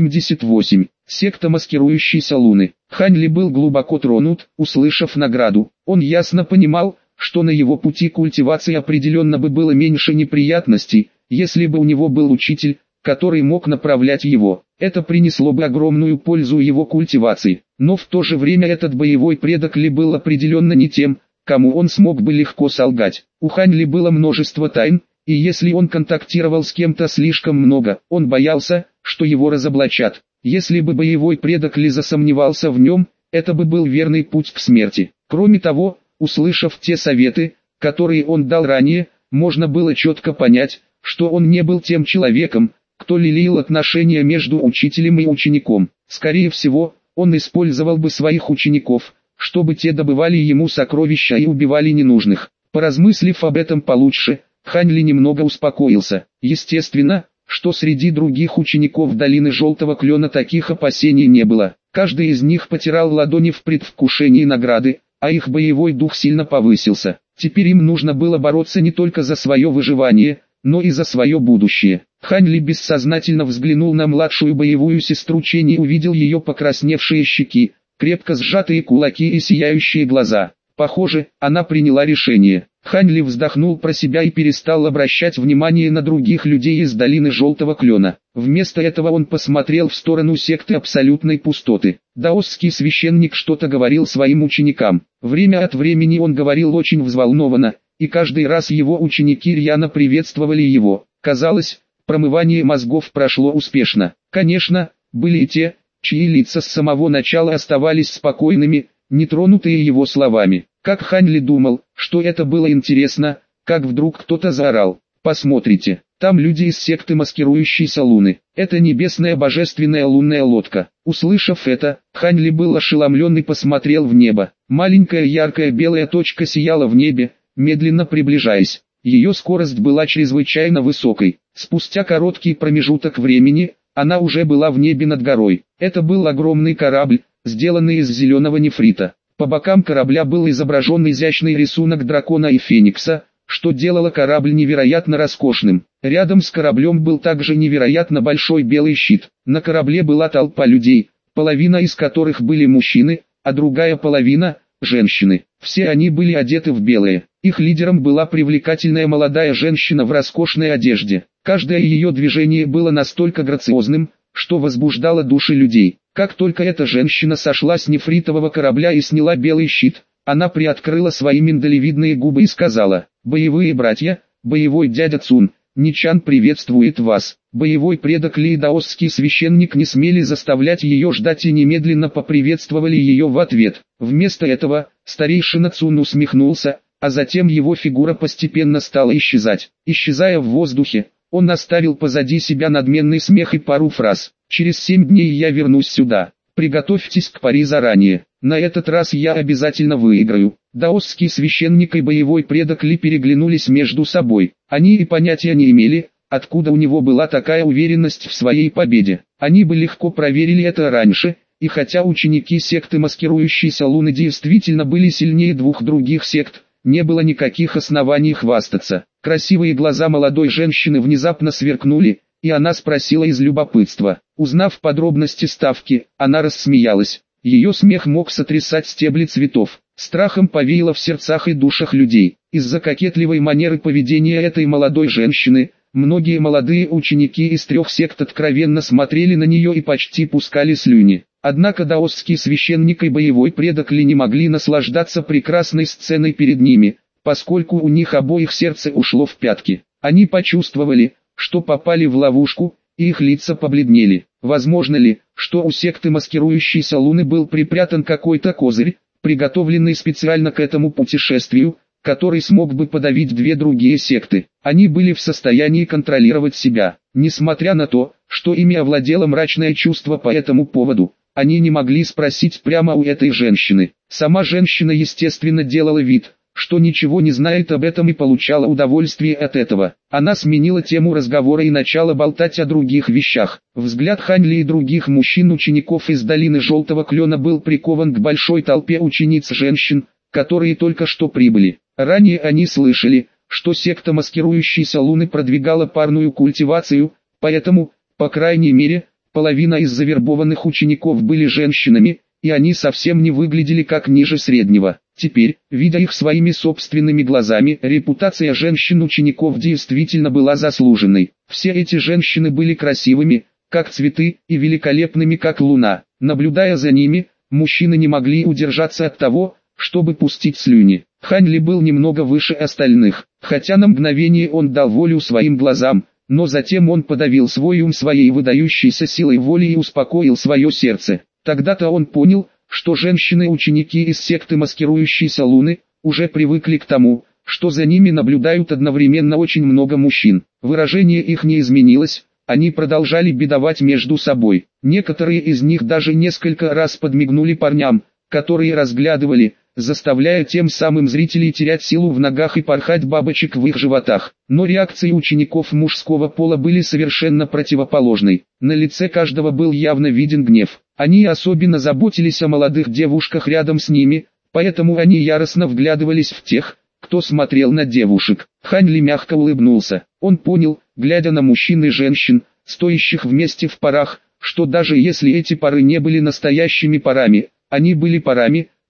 178. Секта маскирующейся луны. Хань Ли был глубоко тронут, услышав награду. Он ясно понимал, что на его пути культивации определенно бы было меньше неприятностей, если бы у него был учитель, который мог направлять его. Это принесло бы огромную пользу его культивации. Но в то же время этот боевой предок Ли был определенно не тем, кому он смог бы легко солгать. У Хань Ли было множество тайн, и если он контактировал с кем-то слишком много, он боялся, что его разоблачат. Если бы боевой предок Ли засомневался в нем, это бы был верный путь к смерти. Кроме того, услышав те советы, которые он дал ранее, можно было четко понять, что он не был тем человеком, кто лелеял отношения между учителем и учеником. Скорее всего, он использовал бы своих учеников, чтобы те добывали ему сокровища и убивали ненужных. Поразмыслив об этом получше, Хань Ли немного успокоился. Естественно, что среди других учеников долины Желтого Клена таких опасений не было. Каждый из них потирал ладони в предвкушении награды, а их боевой дух сильно повысился. Теперь им нужно было бороться не только за свое выживание, но и за свое будущее. Хань Ли бессознательно взглянул на младшую боевую сестру Чэнь и увидел ее покрасневшие щеки, крепко сжатые кулаки и сияющие глаза. Похоже, она приняла решение. Хань Ли вздохнул про себя и перестал обращать внимание на других людей из долины Желтого Клена. Вместо этого он посмотрел в сторону секты абсолютной пустоты. Даосский священник что-то говорил своим ученикам. Время от времени он говорил очень взволнованно, и каждый раз его ученики рьяно приветствовали его. Казалось, промывание мозгов прошло успешно. Конечно, были и те, чьи лица с самого начала оставались спокойными, нетронутые его словами. Как Хань Ли думал, что это было интересно, как вдруг кто-то заорал: «Посмотрите, там люди из секты маскирующейся луны, это небесная божественная лунная лодка». Услышав это, Хань Ли был ошеломлен и посмотрел в небо. Маленькая яркая белая точка сияла в небе, медленно приближаясь. Ее скорость была чрезвычайно высокой. Спустя короткий промежуток времени, она уже была в небе над горой. Это был огромный корабль, сделанный из зеленого нефрита. По бокам корабля был изображен изящный рисунок дракона и феникса, что делало корабль невероятно роскошным. Рядом с кораблем был также невероятно большой белый щит. На корабле была толпа людей, половина из которых были мужчины, а другая половина – женщины. Все они были одеты в белое. Их лидером была привлекательная молодая женщина в роскошной одежде. Каждое ее движение было настолько грациозным, что возбуждало души людей. Как только эта женщина сошла с нефритового корабля и сняла белый щит, она приоткрыла свои миндалевидные губы и сказала: «Боевые братья, боевой дядя Цун, Ничан приветствует вас». Боевой предок Ли и даосский священник не смели заставлять ее ждать и немедленно поприветствовали ее в ответ. Вместо этого, старейшина Цун усмехнулся, а затем его фигура постепенно стала исчезать. Исчезая в воздухе, он оставил позади себя надменный смех и пару фраз: «Через 7 дней я вернусь сюда. Приготовьтесь к пари заранее. На этот раз я обязательно выиграю». Даосский священник и боевой предок Ли переглянулись между собой. Они и понятия не имели, откуда у него была такая уверенность в своей победе. Они бы легко проверили это раньше, и хотя ученики секты маскирующейся луны действительно были сильнее двух других сект, не было никаких оснований хвастаться. Красивые глаза молодой женщины внезапно сверкнули, и она спросила из любопытства. Узнав подробности ставки, она рассмеялась. Ее смех мог сотрясать стебли цветов. Страхом повеяло в сердцах и душах людей. Из-за кокетливой манеры поведения этой молодой женщины, многие молодые ученики из 3 сект откровенно смотрели на нее и почти пускали слюни. Однако даосский священник и боевой предок Ли не могли наслаждаться прекрасной сценой перед ними, поскольку у них обоих сердце ушло в пятки. Они почувствовали, что попали в ловушку, и их лица побледнели. Возможно ли, что у секты маскирующейся луны был припрятан какой-то козырь, приготовленный специально к этому путешествию, который смог бы подавить 2 другие секты? Они были в состоянии контролировать себя. Несмотря на то, что ими овладело мрачное чувство по этому поводу, они не могли спросить прямо у этой женщины. Сама женщина естественно делала вид, что ничего не знает об этом и получала удовольствие от этого. Она сменила тему разговора и начала болтать о других вещах. Взгляд Хань Ли и других мужчин-учеников из долины Желтого Клена был прикован к большой толпе учениц-женщин, которые только что прибыли. Ранее они слышали, что секта маскирующейся луны продвигала парную культивацию, поэтому, по крайней мере, половина из завербованных учеников были женщинами, и они совсем не выглядели как ниже среднего. Теперь, видя их своими собственными глазами, репутация женщин-учеников действительно была заслуженной. Все эти женщины были красивыми, как цветы, и великолепными, как луна. Наблюдая за ними, мужчины не могли удержаться от того, чтобы пустить слюни. Хань Ли был немного выше остальных, хотя на мгновение он дал волю своим глазам, но затем он подавил свой ум своей выдающейся силой воли и успокоил свое сердце. Тогда-то он понял, что женщины-ученики из секты маскирующейся луны уже привыкли к тому, что за ними наблюдают одновременно очень много мужчин. Выражение их не изменилось, они продолжали бедовать между собой. Некоторые из них даже несколько раз подмигнули парням, которые разглядывали, заставляя тем самым зрителей терять силу в ногах и порхать бабочек в их животах. Но реакции учеников мужского пола были совершенно противоположной. На лице каждого был явно виден гнев. Они особенно заботились о молодых девушках рядом с ними, поэтому они яростно вглядывались в тех, кто смотрел на девушек. Хань Ли мягко улыбнулся. Он понял, глядя на мужчин и женщин, стоящих вместе в парах, что даже если эти пары не были настоящими парами, они были парами,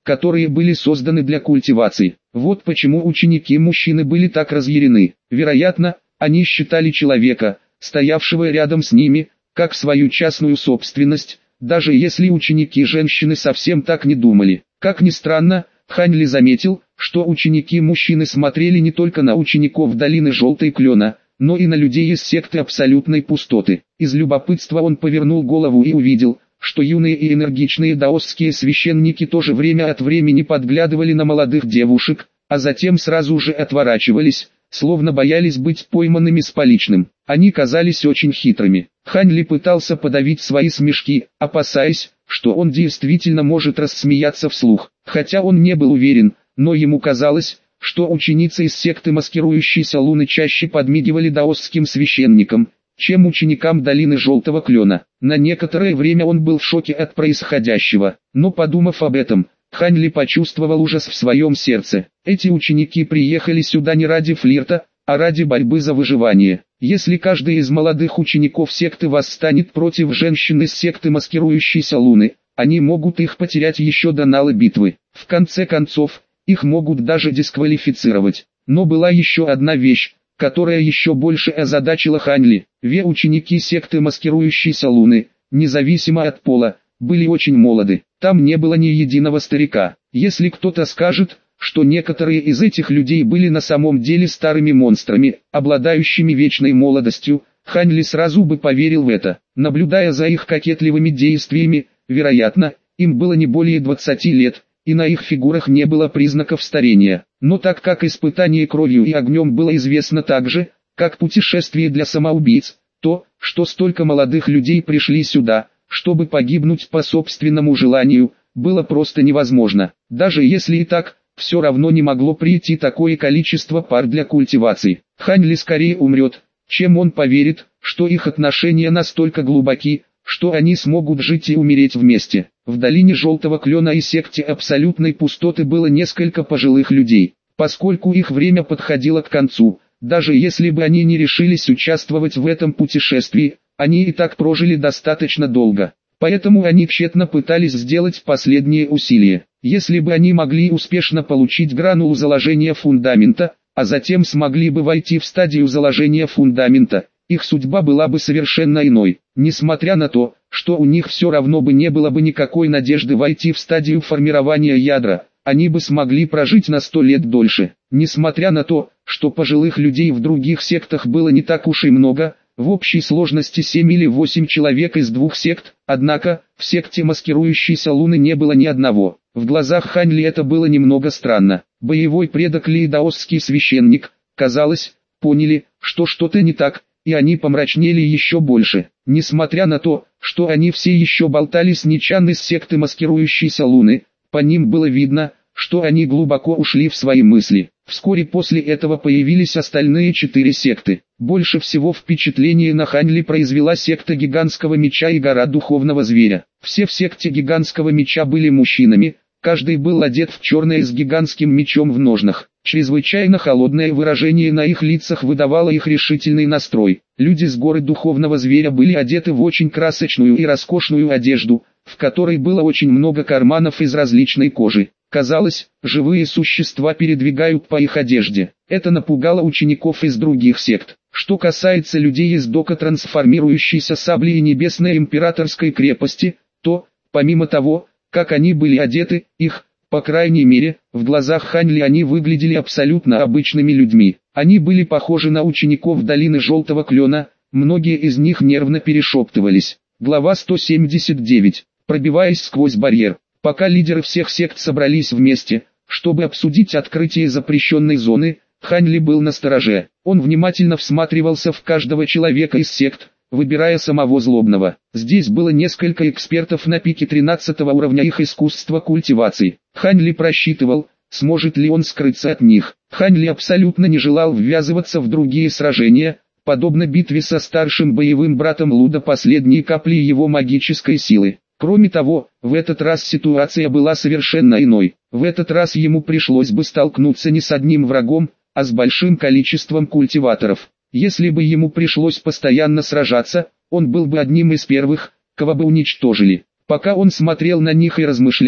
которые были созданы для культивации. Вот почему ученики-мужчины были так разъярены. Вероятно, они считали человека, стоявшего рядом с ними, как свою частную собственность, даже если ученики-женщины совсем так не думали. Как ни странно, Хань Ли заметил, что ученики-мужчины смотрели не только на учеников долины Желтой Клена, но и на людей из секты абсолютной пустоты. Из любопытства он повернул голову и увидел, что юные и энергичные даосские священники тоже время от времени подглядывали на молодых девушек, а затем сразу же отворачивались, словно боялись быть пойманными с поличным. Они казались очень хитрыми. Хань Ли пытался подавить свои смешки, опасаясь, что он действительно может рассмеяться вслух. Хотя он не был уверен, но ему казалось, что ученицы из секты маскирующейся луны чаще подмигивали даосским священникам, чем ученикам долины Желтого Клена. На некоторое время он был в шоке от происходящего, но подумав об этом, Хань Ли почувствовал ужас в своем сердце. Эти ученики приехали сюда не ради флирта, а ради борьбы за выживание. Если каждый из молодых учеников секты восстанет против женщин из секты маскирующейся луны, они могут их потерять еще до нала битвы. В конце концов, их могут даже дисквалифицировать. Но была еще одна вещь, которая еще больше озадачила Хань Ли. Все ученики секты маскирующейся луны, независимо от пола, были очень молоды. Там не было ни единого старика. Если кто-то скажет, что некоторые из этих людей были на самом деле старыми монстрами, обладающими вечной молодостью, Хань Ли сразу бы поверил в это. Наблюдая за их кокетливыми действиями, вероятно, им было не более 20 лет, и на их фигурах не было признаков старения. Но так как испытание кровью и огнем было известно так же, как путешествие для самоубийц, то, что столько молодых людей пришли сюда, чтобы погибнуть по собственному желанию, было просто невозможно. Даже если и так, все равно не могло прийти такое количество пар для культивации. Хань Ли скорее умрет, чем он поверит, что их отношения настолько глубоки, что они смогут жить и умереть вместе. В долине Желтого Клена и секте абсолютной пустоты было несколько пожилых людей. Поскольку их время подходило к концу, даже если бы они не решились участвовать в этом путешествии, они и так прожили достаточно долго. Поэтому они тщетно пытались сделать последние усилия. Если бы они могли успешно получить гранулу заложения фундамента, а затем смогли бы войти в стадию заложения фундамента, их судьба была бы совершенно иной. Несмотря на то, что у них все равно бы не было бы никакой надежды войти в стадию формирования ядра, они бы смогли прожить на 100 лет дольше. Несмотря на то, что пожилых людей в других сектах было не так уж и много, в общей сложности 7 или 8 человек из двух сект, однако, в секте маскирующейся луны не было ни одного. В глазах Хань Ли это было немного странно. Боевой предок Ли и даосский священник, казалось, поняли, что что-то не так, и они помрачнели еще больше. Несмотря на то, что они все еще болтали с Ничан из секты маскирующейся луны, по ним было видно, что они глубоко ушли в свои мысли. Вскоре после этого появились остальные 4 секты. Больше всего впечатление на Хань Ли произвела секта гигантского меча и гора духовного зверя. Все в секте гигантского меча были мужчинами, каждый был одет в черное с гигантским мечом в ножнах. Чрезвычайно холодное выражение на их лицах выдавало их решительный настрой. Люди с горы духовного зверя были одеты в очень красочную и роскошную одежду, в которой было очень много карманов из различной кожи. Казалось, живые существа передвигают по их одежде. Это напугало учеников из других сект. Что касается людей из дока трансформирующейся сабли и небесной императорской крепости, то, помимо того, как они были одеты, их, по крайней мере, в глазах Хань Ли они выглядели абсолютно обычными людьми. Они были похожи на учеников долины Желтого Клена, многие из них нервно перешептывались. Глава 179. Пробиваясь сквозь барьер. Пока лидеры всех сект собрались вместе, чтобы обсудить открытие запрещенной зоны, Хань Ли был настороже. Он внимательно всматривался в каждого человека из сект, выбирая самого злобного. Здесь было несколько экспертов на пике 13 уровня их искусства культивации. Хань Ли просчитывал, сможет ли он скрыться от них. Хань Ли абсолютно не желал ввязываться в другие сражения, подобно битве со старшим боевым братом Лу до последней капли его магической силы. Кроме того, в этот раз ситуация была совершенно иной. В этот раз ему пришлось бы столкнуться не с одним врагом, а с большим количеством культиваторов. Если бы ему пришлось постоянно сражаться, он был бы одним из первых, кого бы уничтожили. Пока он смотрел на них и размышлял,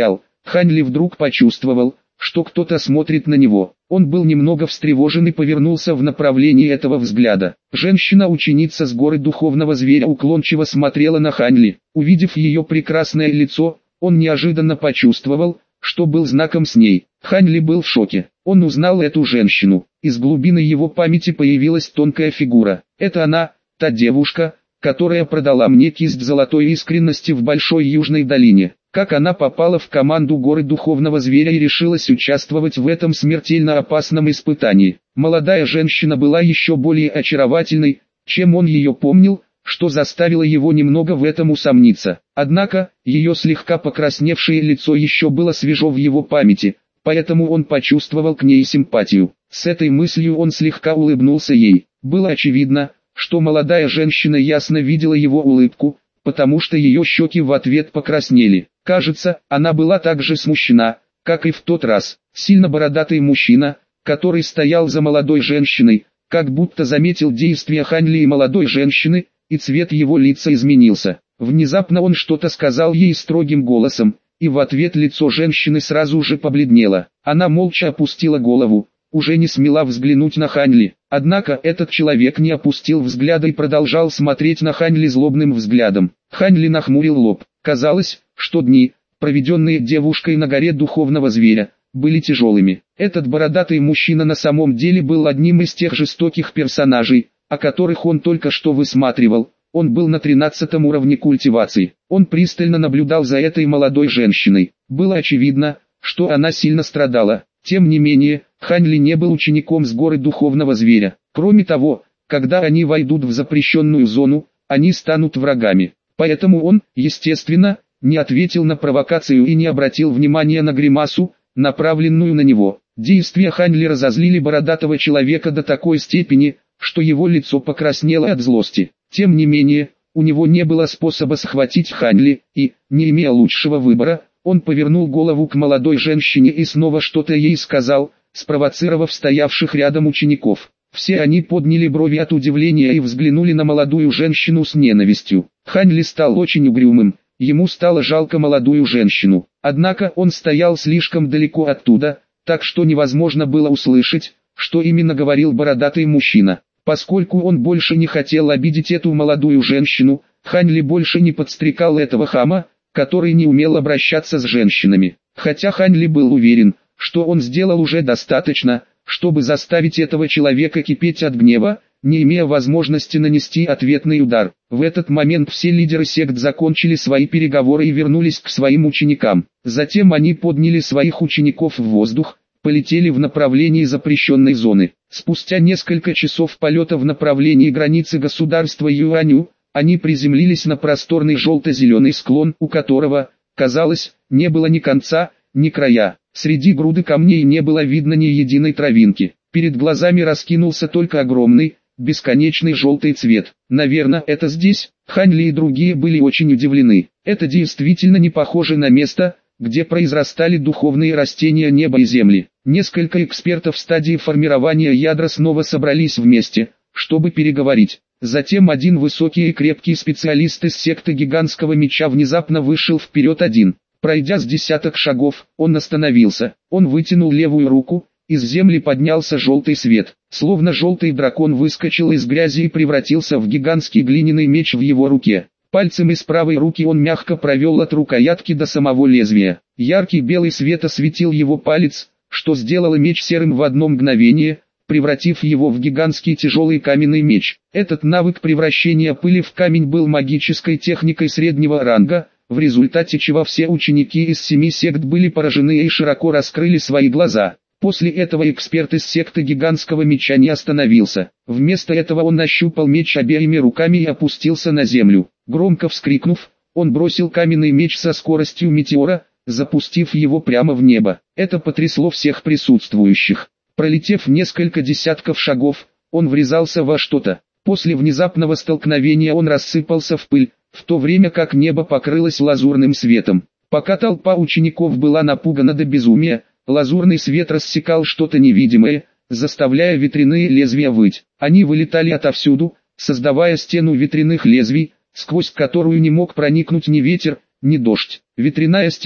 Хань Ли вдруг почувствовал, что кто-то смотрит на него. Он был немного встревожен и повернулся в направлении этого взгляда. Женщина-ученица с горы духовного зверя уклончиво смотрела на Хань Ли. Увидев ее прекрасное лицо, он неожиданно почувствовал, что был знаком с ней. Хань Ли был в шоке. Он узнал эту женщину. Из глубины его памяти появилась тонкая фигура. Это она, та девушка, которая продала мне кисть золотой искренности в Большой Южной долине. Как она попала в команду горы духовного зверя и решилась участвовать в этом смертельно опасном испытании. Молодая женщина была еще более очаровательной, чем он ее помнил, что заставило его немного в этом усомниться. Однако, ее слегка покрасневшее лицо еще было свежо в его памяти, поэтому он почувствовал к ней симпатию. С этой мыслью он слегка улыбнулся ей. Было очевидно, что молодая женщина ясно видела его улыбку, потому что ее щеки в ответ покраснели. Кажется, она была так же смущена, как и в тот раз. Сильно бородатый мужчина, который стоял за молодой женщиной, как будто заметил действия Хань Ли и молодой женщины, и цвет его лица изменился. Внезапно он что-то сказал ей строгим голосом, и в ответ лицо женщины сразу же побледнело. Она молча опустила голову, уже не смела взглянуть на Хань Ли. Однако этот человек не опустил взгляда и продолжал смотреть на Хань Ли злобным взглядом. Хань Ли нахмурил лоб. Казалось, что дни, проведенные девушкой на горе духовного зверя, были тяжелыми. Этот бородатый мужчина на самом деле был одним из тех жестоких персонажей, о которых он только что высматривал. Он был на 13-м уровне культивации. Он пристально наблюдал за этой молодой женщиной. Было очевидно, что она сильно страдала. Тем не менее, Хань Ли не был учеником с горы духовного зверя. Кроме того, когда они войдут в запрещенную зону, они станут врагами. Поэтому он, естественно, не ответил на провокацию и не обратил внимания на гримасу, направленную на него. Действия Хань Ли разозлили бородатого человека до такой степени, что его лицо покраснело от злости. Тем не менее, у него не было способа схватить Хань Ли, и, не имея лучшего выбора, он повернул голову к молодой женщине и снова что-то ей сказал, спровоцировав стоявших рядом учеников. Все они подняли брови от удивления и взглянули на молодую женщину с ненавистью. Хань Ли стал очень угрюмым, ему стало жалко молодую женщину. Однако он стоял слишком далеко оттуда, так что невозможно было услышать, что именно говорил бородатый мужчина. Поскольку он больше не хотел обидеть эту молодую женщину, Хань Ли больше не подстрекал этого хама, который не умел обращаться с женщинами. Хотя Хань Ли был уверен, что он сделал уже достаточно, чтобы заставить этого человека кипеть от гнева, не имея возможности нанести ответный удар. В этот момент все лидеры сект закончили свои переговоры и вернулись к своим ученикам. Затем они подняли своих учеников в воздух, полетели в направлении запрещенной зоны. Спустя несколько часов полета в направлении границы государства Юаню, они приземлились на просторный желто-зеленый склон, у которого, казалось, не было ни конца, ни края. Среди груды камней не было видно ни единой травинки. Перед глазами раскинулся только огромный, бесконечный желтый цвет. Наверное, это здесь. Хань Ли и другие были очень удивлены. Это действительно не похоже на место, где произрастали духовные растения неба и земли. Несколько экспертов в стадии формирования ядра снова собрались вместе, чтобы переговорить. Затем один высокий и крепкий специалист из секты гигантского меча внезапно вышел вперед один. Пройдя с десяток шагов, он остановился. Он вытянул левую руку, из земли поднялся желтый свет. Словно желтый дракон выскочил из грязи и превратился в гигантский глиняный меч в его руке. Пальцем из правой руки он мягко провел от рукоятки до самого лезвия. Яркий белый свет осветил его палец, что сделало меч серым в одно мгновение, превратив его в гигантский тяжелый каменный меч. Этот навык превращения пыли в камень был магической техникой среднего ранга, в результате чего все ученики из 7 сект были поражены и широко раскрыли свои глаза. После этого эксперт из секты гигантского меча не остановился. Вместо этого он нащупал меч обеими руками и опустился на землю. Громко вскрикнув, он бросил каменный меч со скоростью метеора, запустив его прямо в небо. Это потрясло всех присутствующих. Пролетев несколько десятков шагов, он врезался во что-то. После внезапного столкновения он рассыпался в пыль, в то время как небо покрылось лазурным светом. Пока толпа учеников была напугана до безумия, лазурный свет рассекал что-то невидимое, заставляя ветряные лезвия выть. Они вылетали отовсюду, создавая стену ветряных лезвий, сквозь которую не мог проникнуть ни ветер, ни дождь. Ветряная стена,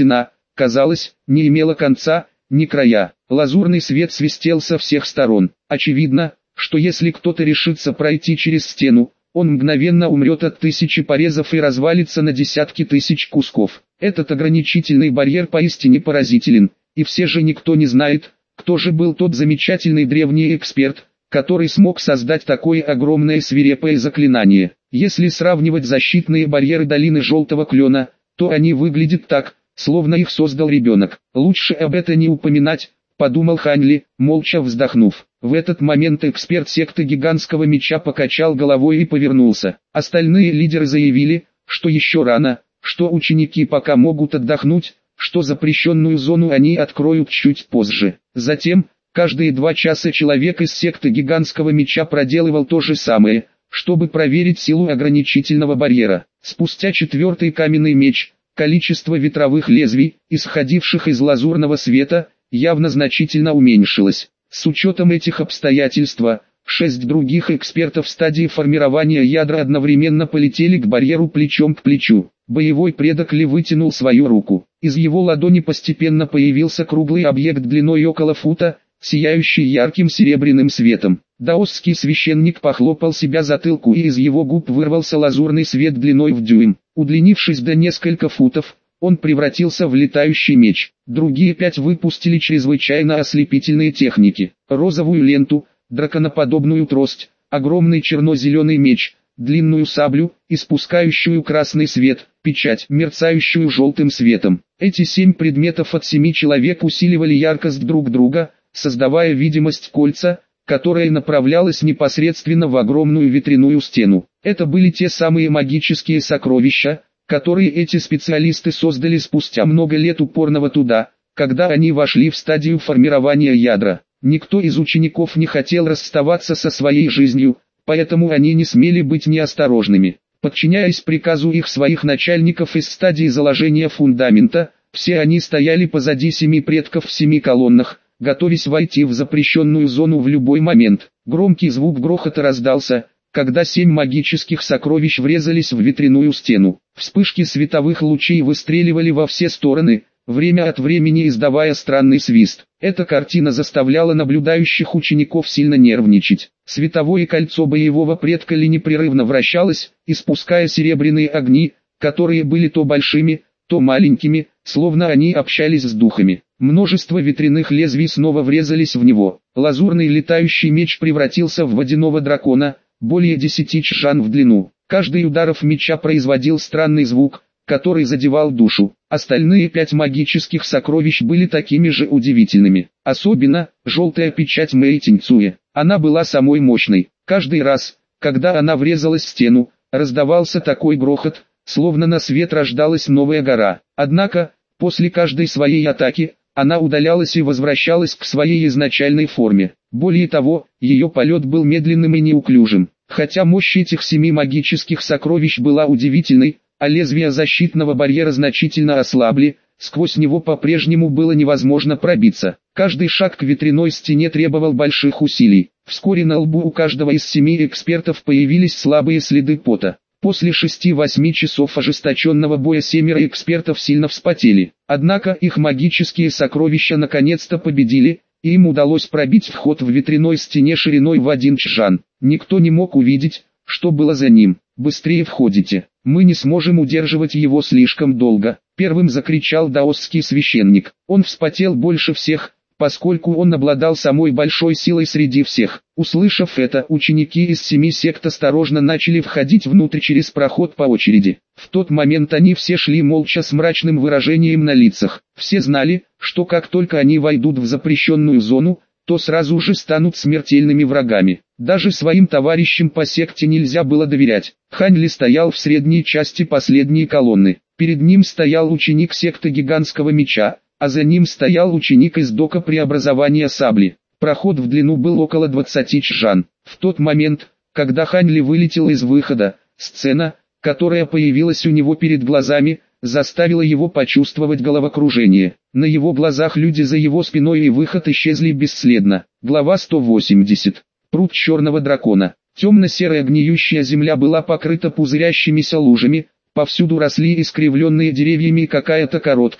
казалось, не имело конца, ни края. Лазурный свет свистел со всех сторон. Очевидно, что если кто-то решится пройти через стену, он мгновенно умрет от тысячи порезов и развалится на десятки тысяч кусков. Этот ограничительный барьер поистине поразителен, и все же никто не знает, кто же был тот замечательный древний эксперт, который смог создать такое огромное свирепое заклинание. Если сравнивать защитные барьеры долины Желтого Клена, то они выглядят так, словно их создал ребенок. Лучше об этом не упоминать, подумал Хань Ли, молча вздохнув. В этот момент эксперт секты Гигантского Меча покачал головой и повернулся. Остальные лидеры заявили, что еще рано, что ученики пока могут отдохнуть, что запрещенную зону они откроют чуть позже. Затем, каждые 2 часа человек из секты Гигантского Меча проделывал то же самое, чтобы проверить силу ограничительного барьера. Спустя 4-й каменный меч, количество ветровых лезвий, исходивших из лазурного света, явно значительно уменьшилось. С учетом этих обстоятельств, 6 других экспертов в стадии формирования ядра одновременно полетели к барьеру плечом к плечу. Боевой предок Ли вытянул свою руку. Из его ладони постепенно появился круглый объект длиной около фута, сияющий ярким серебряным светом. Даосский священник похлопал себя затылку, и из его губ вырвался лазурный свет длиной в дюйм. Удлинившись до нескольких футов, он превратился в летающий меч. Другие 5 выпустили чрезвычайно ослепительные техники. Розовую ленту, драконоподобную трость, огромный черно-зеленый меч, длинную саблю, испускающую красный свет, печать, мерцающую желтым светом. Эти 7 предметов от 7 человек усиливали яркость друг друга, создавая видимость кольца, которое направлялось непосредственно в огромную ветряную стену. Это были те самые магические сокровища, которые эти специалисты создали спустя много лет упорного труда, когда они вошли в стадию формирования ядра. Никто из учеников не хотел расставаться со своей жизнью, поэтому они не смели быть неосторожными. Подчиняясь приказу своих начальников из стадии заложения фундамента, все они стояли позади 7 предков в 7 колоннах, готовясь войти в запрещенную зону в любой момент. Громкий звук грохота раздался, когда 7 магических сокровищ врезались в ветряную стену. Вспышки световых лучей выстреливали во все стороны, время от времени издавая странный свист. Эта картина заставляла наблюдающих учеников сильно нервничать. Световое кольцо боевого предка Ли непрерывно вращалось, испуская серебряные огни, которые были то большими, то маленькими, словно они общались с духами. Множество ветряных лезвий снова врезались в него. Лазурный летающий меч превратился в водяного дракона, более 10 чжан в длину. Каждый ударов меча производил странный звук, который задевал душу. Остальные 5 магических сокровищ были такими же удивительными. Особенно, желтая печать Мэй Тиньцуэ. Она была самой мощной. Каждый раз, когда она врезалась в стену, раздавался такой грохот, словно на свет рождалась новая гора. Однако, после каждой своей атаки, она удалялась и возвращалась к своей изначальной форме. Более того, ее полет был медленным и неуклюжим. Хотя мощь этих 7 магических сокровищ была удивительной, а лезвия защитного барьера значительно ослабли, сквозь него по-прежнему было невозможно пробиться. Каждый шаг к ветряной стене требовал больших усилий. Вскоре на лбу у каждого из 7 экспертов появились слабые следы пота. После 6-8 часов ожесточенного боя 7 экспертов сильно вспотели. Однако их магические сокровища наконец-то победили, и им удалось пробить вход в ветряной стене шириной в 1 чжан. Никто не мог увидеть, что было за ним. «Быстрее входите, мы не сможем удерживать его слишком долго», — первым закричал даосский священник. Он вспотел больше всех, поскольку он обладал самой большой силой среди всех. Услышав это, ученики из 7 сект осторожно начали входить внутрь через проход по очереди. В тот момент они все шли молча с мрачным выражением на лицах. Все знали, что как только они войдут в запрещенную зону, то сразу же станут смертельными врагами. Даже своим товарищам по секте нельзя было доверять. Хань Ли стоял в средней части последней колонны. Перед ним стоял ученик секты Гигантского Меча, а за ним стоял ученик из дока преобразования сабли. Проход в длину был около 20 чжан. В тот момент, когда Хань Ли вылетел из выхода, сцена, которая появилась у него перед глазами, заставила его почувствовать головокружение. На его глазах люди за его спиной и выход исчезли бесследно. Глава 180. Пруд черного дракона. Темно-серая гниющая земля была покрыта пузырящимися лужами, повсюду росли искривленные деревьями и какая-то короткая,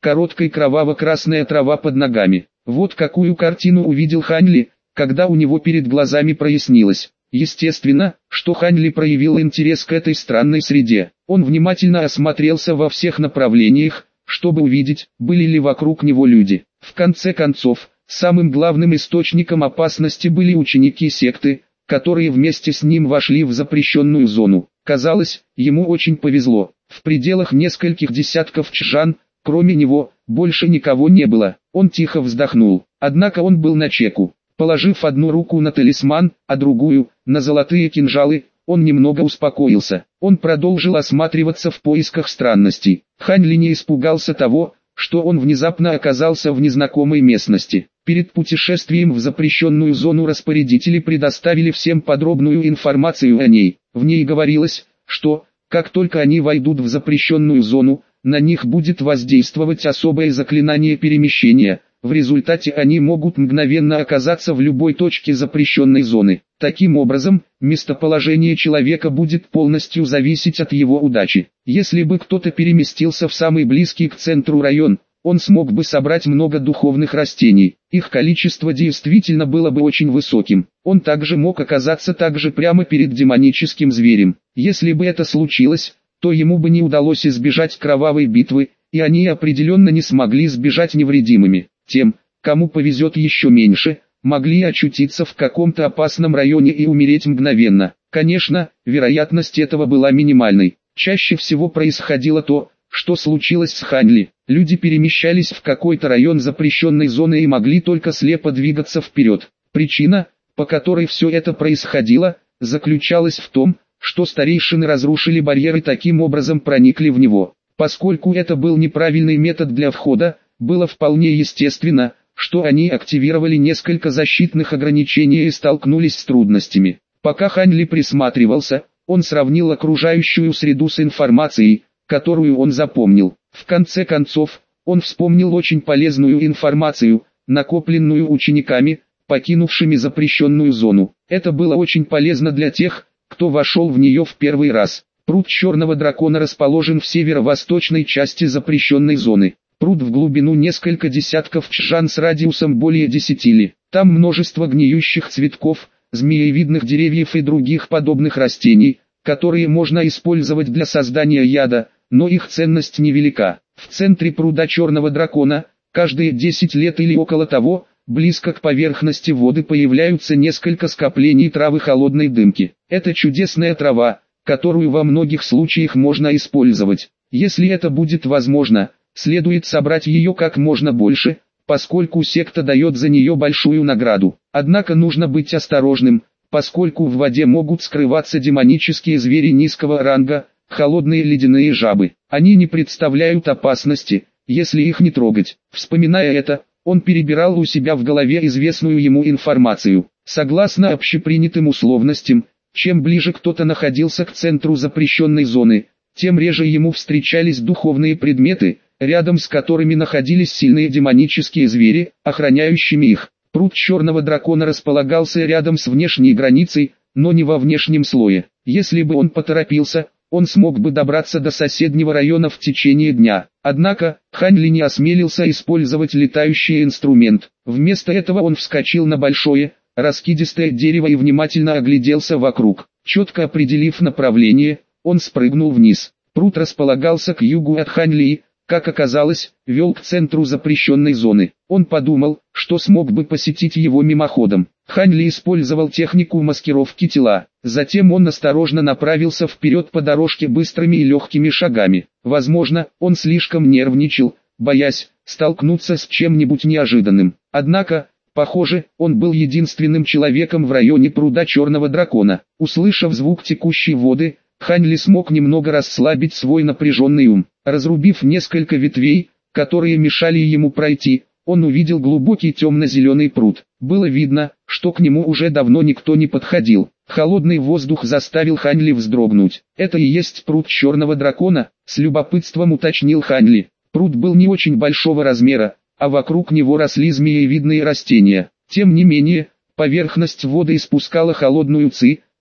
короткой кроваво-красная трава под ногами. Вот какую картину увидел Хань Ли, когда у него перед глазами прояснилось. Естественно, что Хань Ли проявил интерес к этой странной среде. Он внимательно осмотрелся во всех направлениях, чтобы увидеть, были ли вокруг него люди. В конце концов, самым главным источником опасности были ученики секты, которые вместе с ним вошли в запрещенную зону. Казалось, ему очень повезло. В пределах нескольких десятков чжан, кроме него, больше никого не было. Он тихо вздохнул. Однако он был начеку. Положив одну руку на талисман, а другую – на золотые кинжалы, он немного успокоился. Он продолжил осматриваться в поисках странностей. Хань Ли не испугался того, что он внезапно оказался в незнакомой местности. Перед путешествием в запрещенную зону распорядители предоставили всем подробную информацию о ней. В ней говорилось, что, как только они войдут в запрещенную зону, на них будет воздействовать особое заклинание перемещения. В результате они могут мгновенно оказаться в любой точке запрещенной зоны. Таким образом, местоположение человека будет полностью зависеть от его удачи. Если бы кто-то переместился в самый близкий к центру район, он смог бы собрать много духовных растений. Их количество действительно было бы очень высоким. Он также мог оказаться также прямо перед демоническим зверем. Если бы это случилось, то ему бы не удалось избежать кровавой битвы, и они определенно не смогли сбежать невредимыми. Тем, кому повезет еще меньше, могли очутиться в каком-то опасном районе и умереть мгновенно. Конечно, вероятность этого была минимальной. Чаще всего происходило то, что случилось с Хань Ли. Люди перемещались в какой-то район запрещенной зоны и могли только слепо двигаться вперед. Причина, по которой все это происходило, заключалась в том, что старейшины разрушили барьер и таким образом проникли в него. Поскольку это был неправильный метод для входа, было вполне естественно, что они активировали несколько защитных ограничений и столкнулись с трудностями. Пока Хань Ли присматривался, он сравнил окружающую среду с информацией, которую он запомнил. В конце концов, он вспомнил очень полезную информацию, накопленную учениками, покинувшими запрещенную зону. Это было очень полезно для тех, кто вошел в нее в первый раз. Пруд Черного Дракона расположен в северо-восточной части запрещенной зоны. Пруд в глубину несколько десятков чжан с радиусом более 10 ли. Там множество гниющих цветков, змеевидных деревьев и других подобных растений, которые можно использовать для создания яда, но их ценность невелика. В центре пруда Черного Дракона, каждые 10 лет или около того, близко к поверхности воды появляются несколько скоплений травы холодной дымки. Это чудесная трава, которую во многих случаях можно использовать. Если это будет возможно, следует собрать ее как можно больше, поскольку секта дает за нее большую награду. Однако нужно быть осторожным, поскольку в воде могут скрываться демонические звери низкого ранга, холодные ледяные жабы. Они не представляют опасности, если их не трогать. Вспоминая это, он перебирал у себя в голове известную ему информацию. Согласно общепринятым условностям, чем ближе кто-то находился к центру запрещенной зоны, тем реже ему встречались духовные предметы, рядом с которыми находились сильные демонические звери, охраняющими их. Пруд Черного Дракона располагался рядом с внешней границей, но не во внешнем слое. Если бы он поторопился, он смог бы добраться до соседнего района в течение дня. Однако, Хань Ли не осмелился использовать летающий инструмент. Вместо этого он вскочил на большое, раскидистое дерево и внимательно огляделся вокруг. Четко определив направление, он спрыгнул вниз. Пруд располагался к югу от Хань Ли, как оказалось, вел к центру запрещенной зоны. Он подумал, что смог бы посетить его мимоходом. Хань Ли использовал технику маскировки тела. Затем он осторожно направился вперед по дорожке быстрыми и легкими шагами. Возможно, он слишком нервничал, боясь столкнуться с чем-нибудь неожиданным. Однако, похоже, он был единственным человеком в районе пруда Черного Дракона. Услышав звук текущей воды, Хань Ли смог немного расслабить свой напряженный ум. Разрубив несколько ветвей, которые мешали ему пройти, он увидел глубокий темно-зеленый пруд. Было видно, что к нему уже давно никто не подходил. Холодный воздух заставил Хань Ли вздрогнуть. «Это и есть пруд Черного Дракона?» — с любопытством уточнил Хань Ли. Пруд был не очень большого размера, а вокруг него росли змеевидные растения. Тем не менее, поверхность воды испускала холодную ци,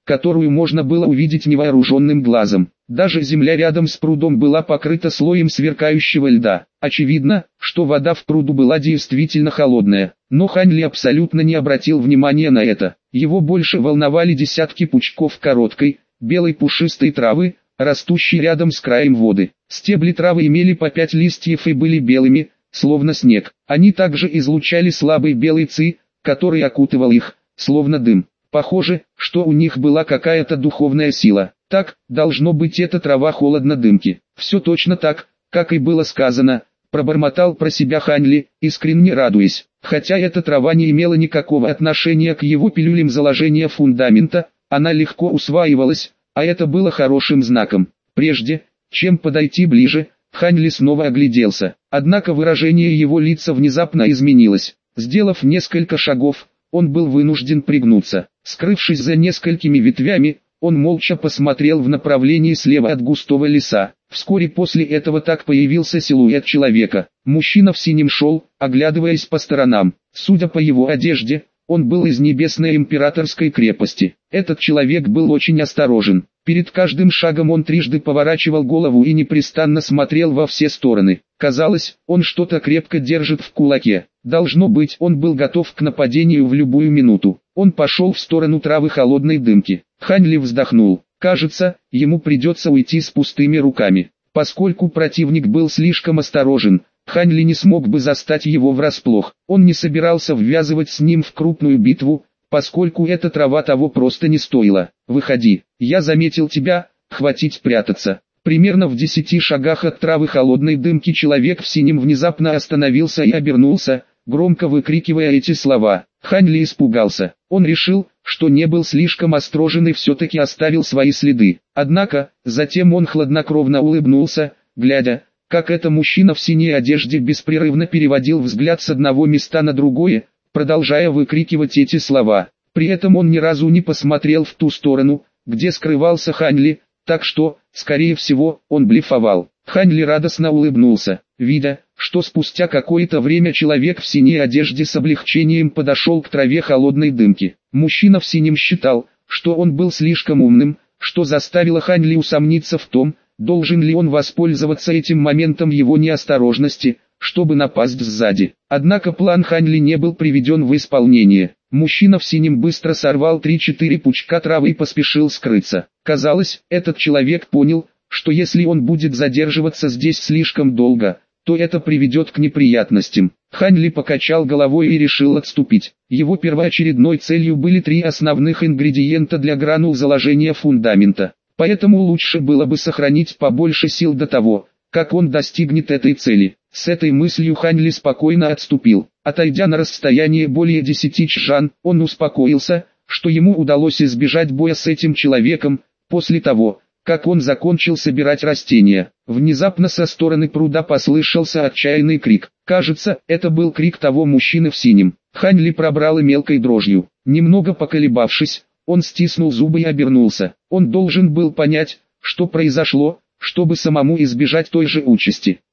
которую можно было увидеть невооруженным глазом. Даже земля рядом с прудом была покрыта слоем сверкающего льда. Очевидно, что вода в пруду была действительно холодная, но Хань Ли абсолютно не обратил внимания на это. Его больше волновали десятки пучков короткой, белой пушистой травы, растущей рядом с краем воды. Стебли травы имели по 5 листьев и были белыми, словно снег. Они также излучали слабый белый ци, который окутывал их, словно дым. Похоже, что у них была какая-то духовная сила. Так, должно быть, эта трава холодна дымки. Все точно так, как и было сказано, пробормотал про себя Хань Ли, искренне радуясь. Хотя эта трава не имела никакого отношения к его пилюлям заложения фундамента, она легко усваивалась, а это было хорошим знаком. Прежде, чем подойти ближе, Хань Ли снова огляделся. Однако выражение его лица внезапно изменилось. Сделав несколько шагов, он был вынужден пригнуться. Скрывшись за несколькими ветвями, он молча посмотрел в направлении слева от густого леса. Вскоре после этого так появился силуэт человека. Мужчина в синем шел, оглядываясь по сторонам. Судя по его одежде, он был из небесной императорской крепости. Этот человек был очень осторожен. Перед каждым шагом он трижды поворачивал голову и непрестанно смотрел во все стороны. Казалось, он что-то крепко держит в кулаке. Должно быть, он был готов к нападению в любую минуту. Он пошел в сторону травы холодной дымки. Хань Ли вздохнул. Кажется, ему придется уйти с пустыми руками. Поскольку противник был слишком осторожен, Хань Ли не смог бы застать его врасплох. Он не собирался ввязывать с ним в крупную битву, поскольку эта трава того просто не стоила. «Выходи, я заметил тебя, хватит прятаться». Примерно в 10 шагах от травы холодной дымки человек в синем внезапно остановился и обернулся, громко выкрикивая эти слова. Хань Ли испугался. Он решил, что не был слишком осторожен и все-таки оставил свои следы. Однако, затем он хладнокровно улыбнулся, глядя, как этот мужчина в синей одежде беспрерывно переводил взгляд с одного места на другое, продолжая выкрикивать эти слова. При этом он ни разу не посмотрел в ту сторону, где скрывался Хань Ли, так что, скорее всего, он блефовал. Хань Ли радостно улыбнулся, видя, что спустя какое-то время человек в синей одежде с облегчением подошел к траве холодной дымки. Мужчина в синем считал, что он был слишком умным, что заставило Хань Ли усомниться в том, должен ли он воспользоваться этим моментом его неосторожности, чтобы напасть сзади. Однако план Хань Ли не был приведен в исполнение. Мужчина в синем быстро сорвал 3-4 пучка травы и поспешил скрыться. Казалось, этот человек понял, что если он будет задерживаться здесь слишком долго, то это приведет к неприятностям. Хань Ли покачал головой и решил отступить. Его первоочередной целью были 3 основных ингредиента для гранул заложения фундамента. Поэтому лучше было бы сохранить побольше сил до того, как он достигнет этой цели. С этой мыслью Хань Ли спокойно отступил. Отойдя на расстояние более 10 чжан, он успокоился, что ему удалось избежать боя с этим человеком, после того, как он закончил собирать растения. Внезапно со стороны пруда послышался отчаянный крик. Кажется, это был крик того мужчины в синем. Хань Ли пробрало мелкой дрожью. Немного поколебавшись, он стиснул зубы и обернулся. Он должен был понять, что произошло, чтобы самому избежать той же участи.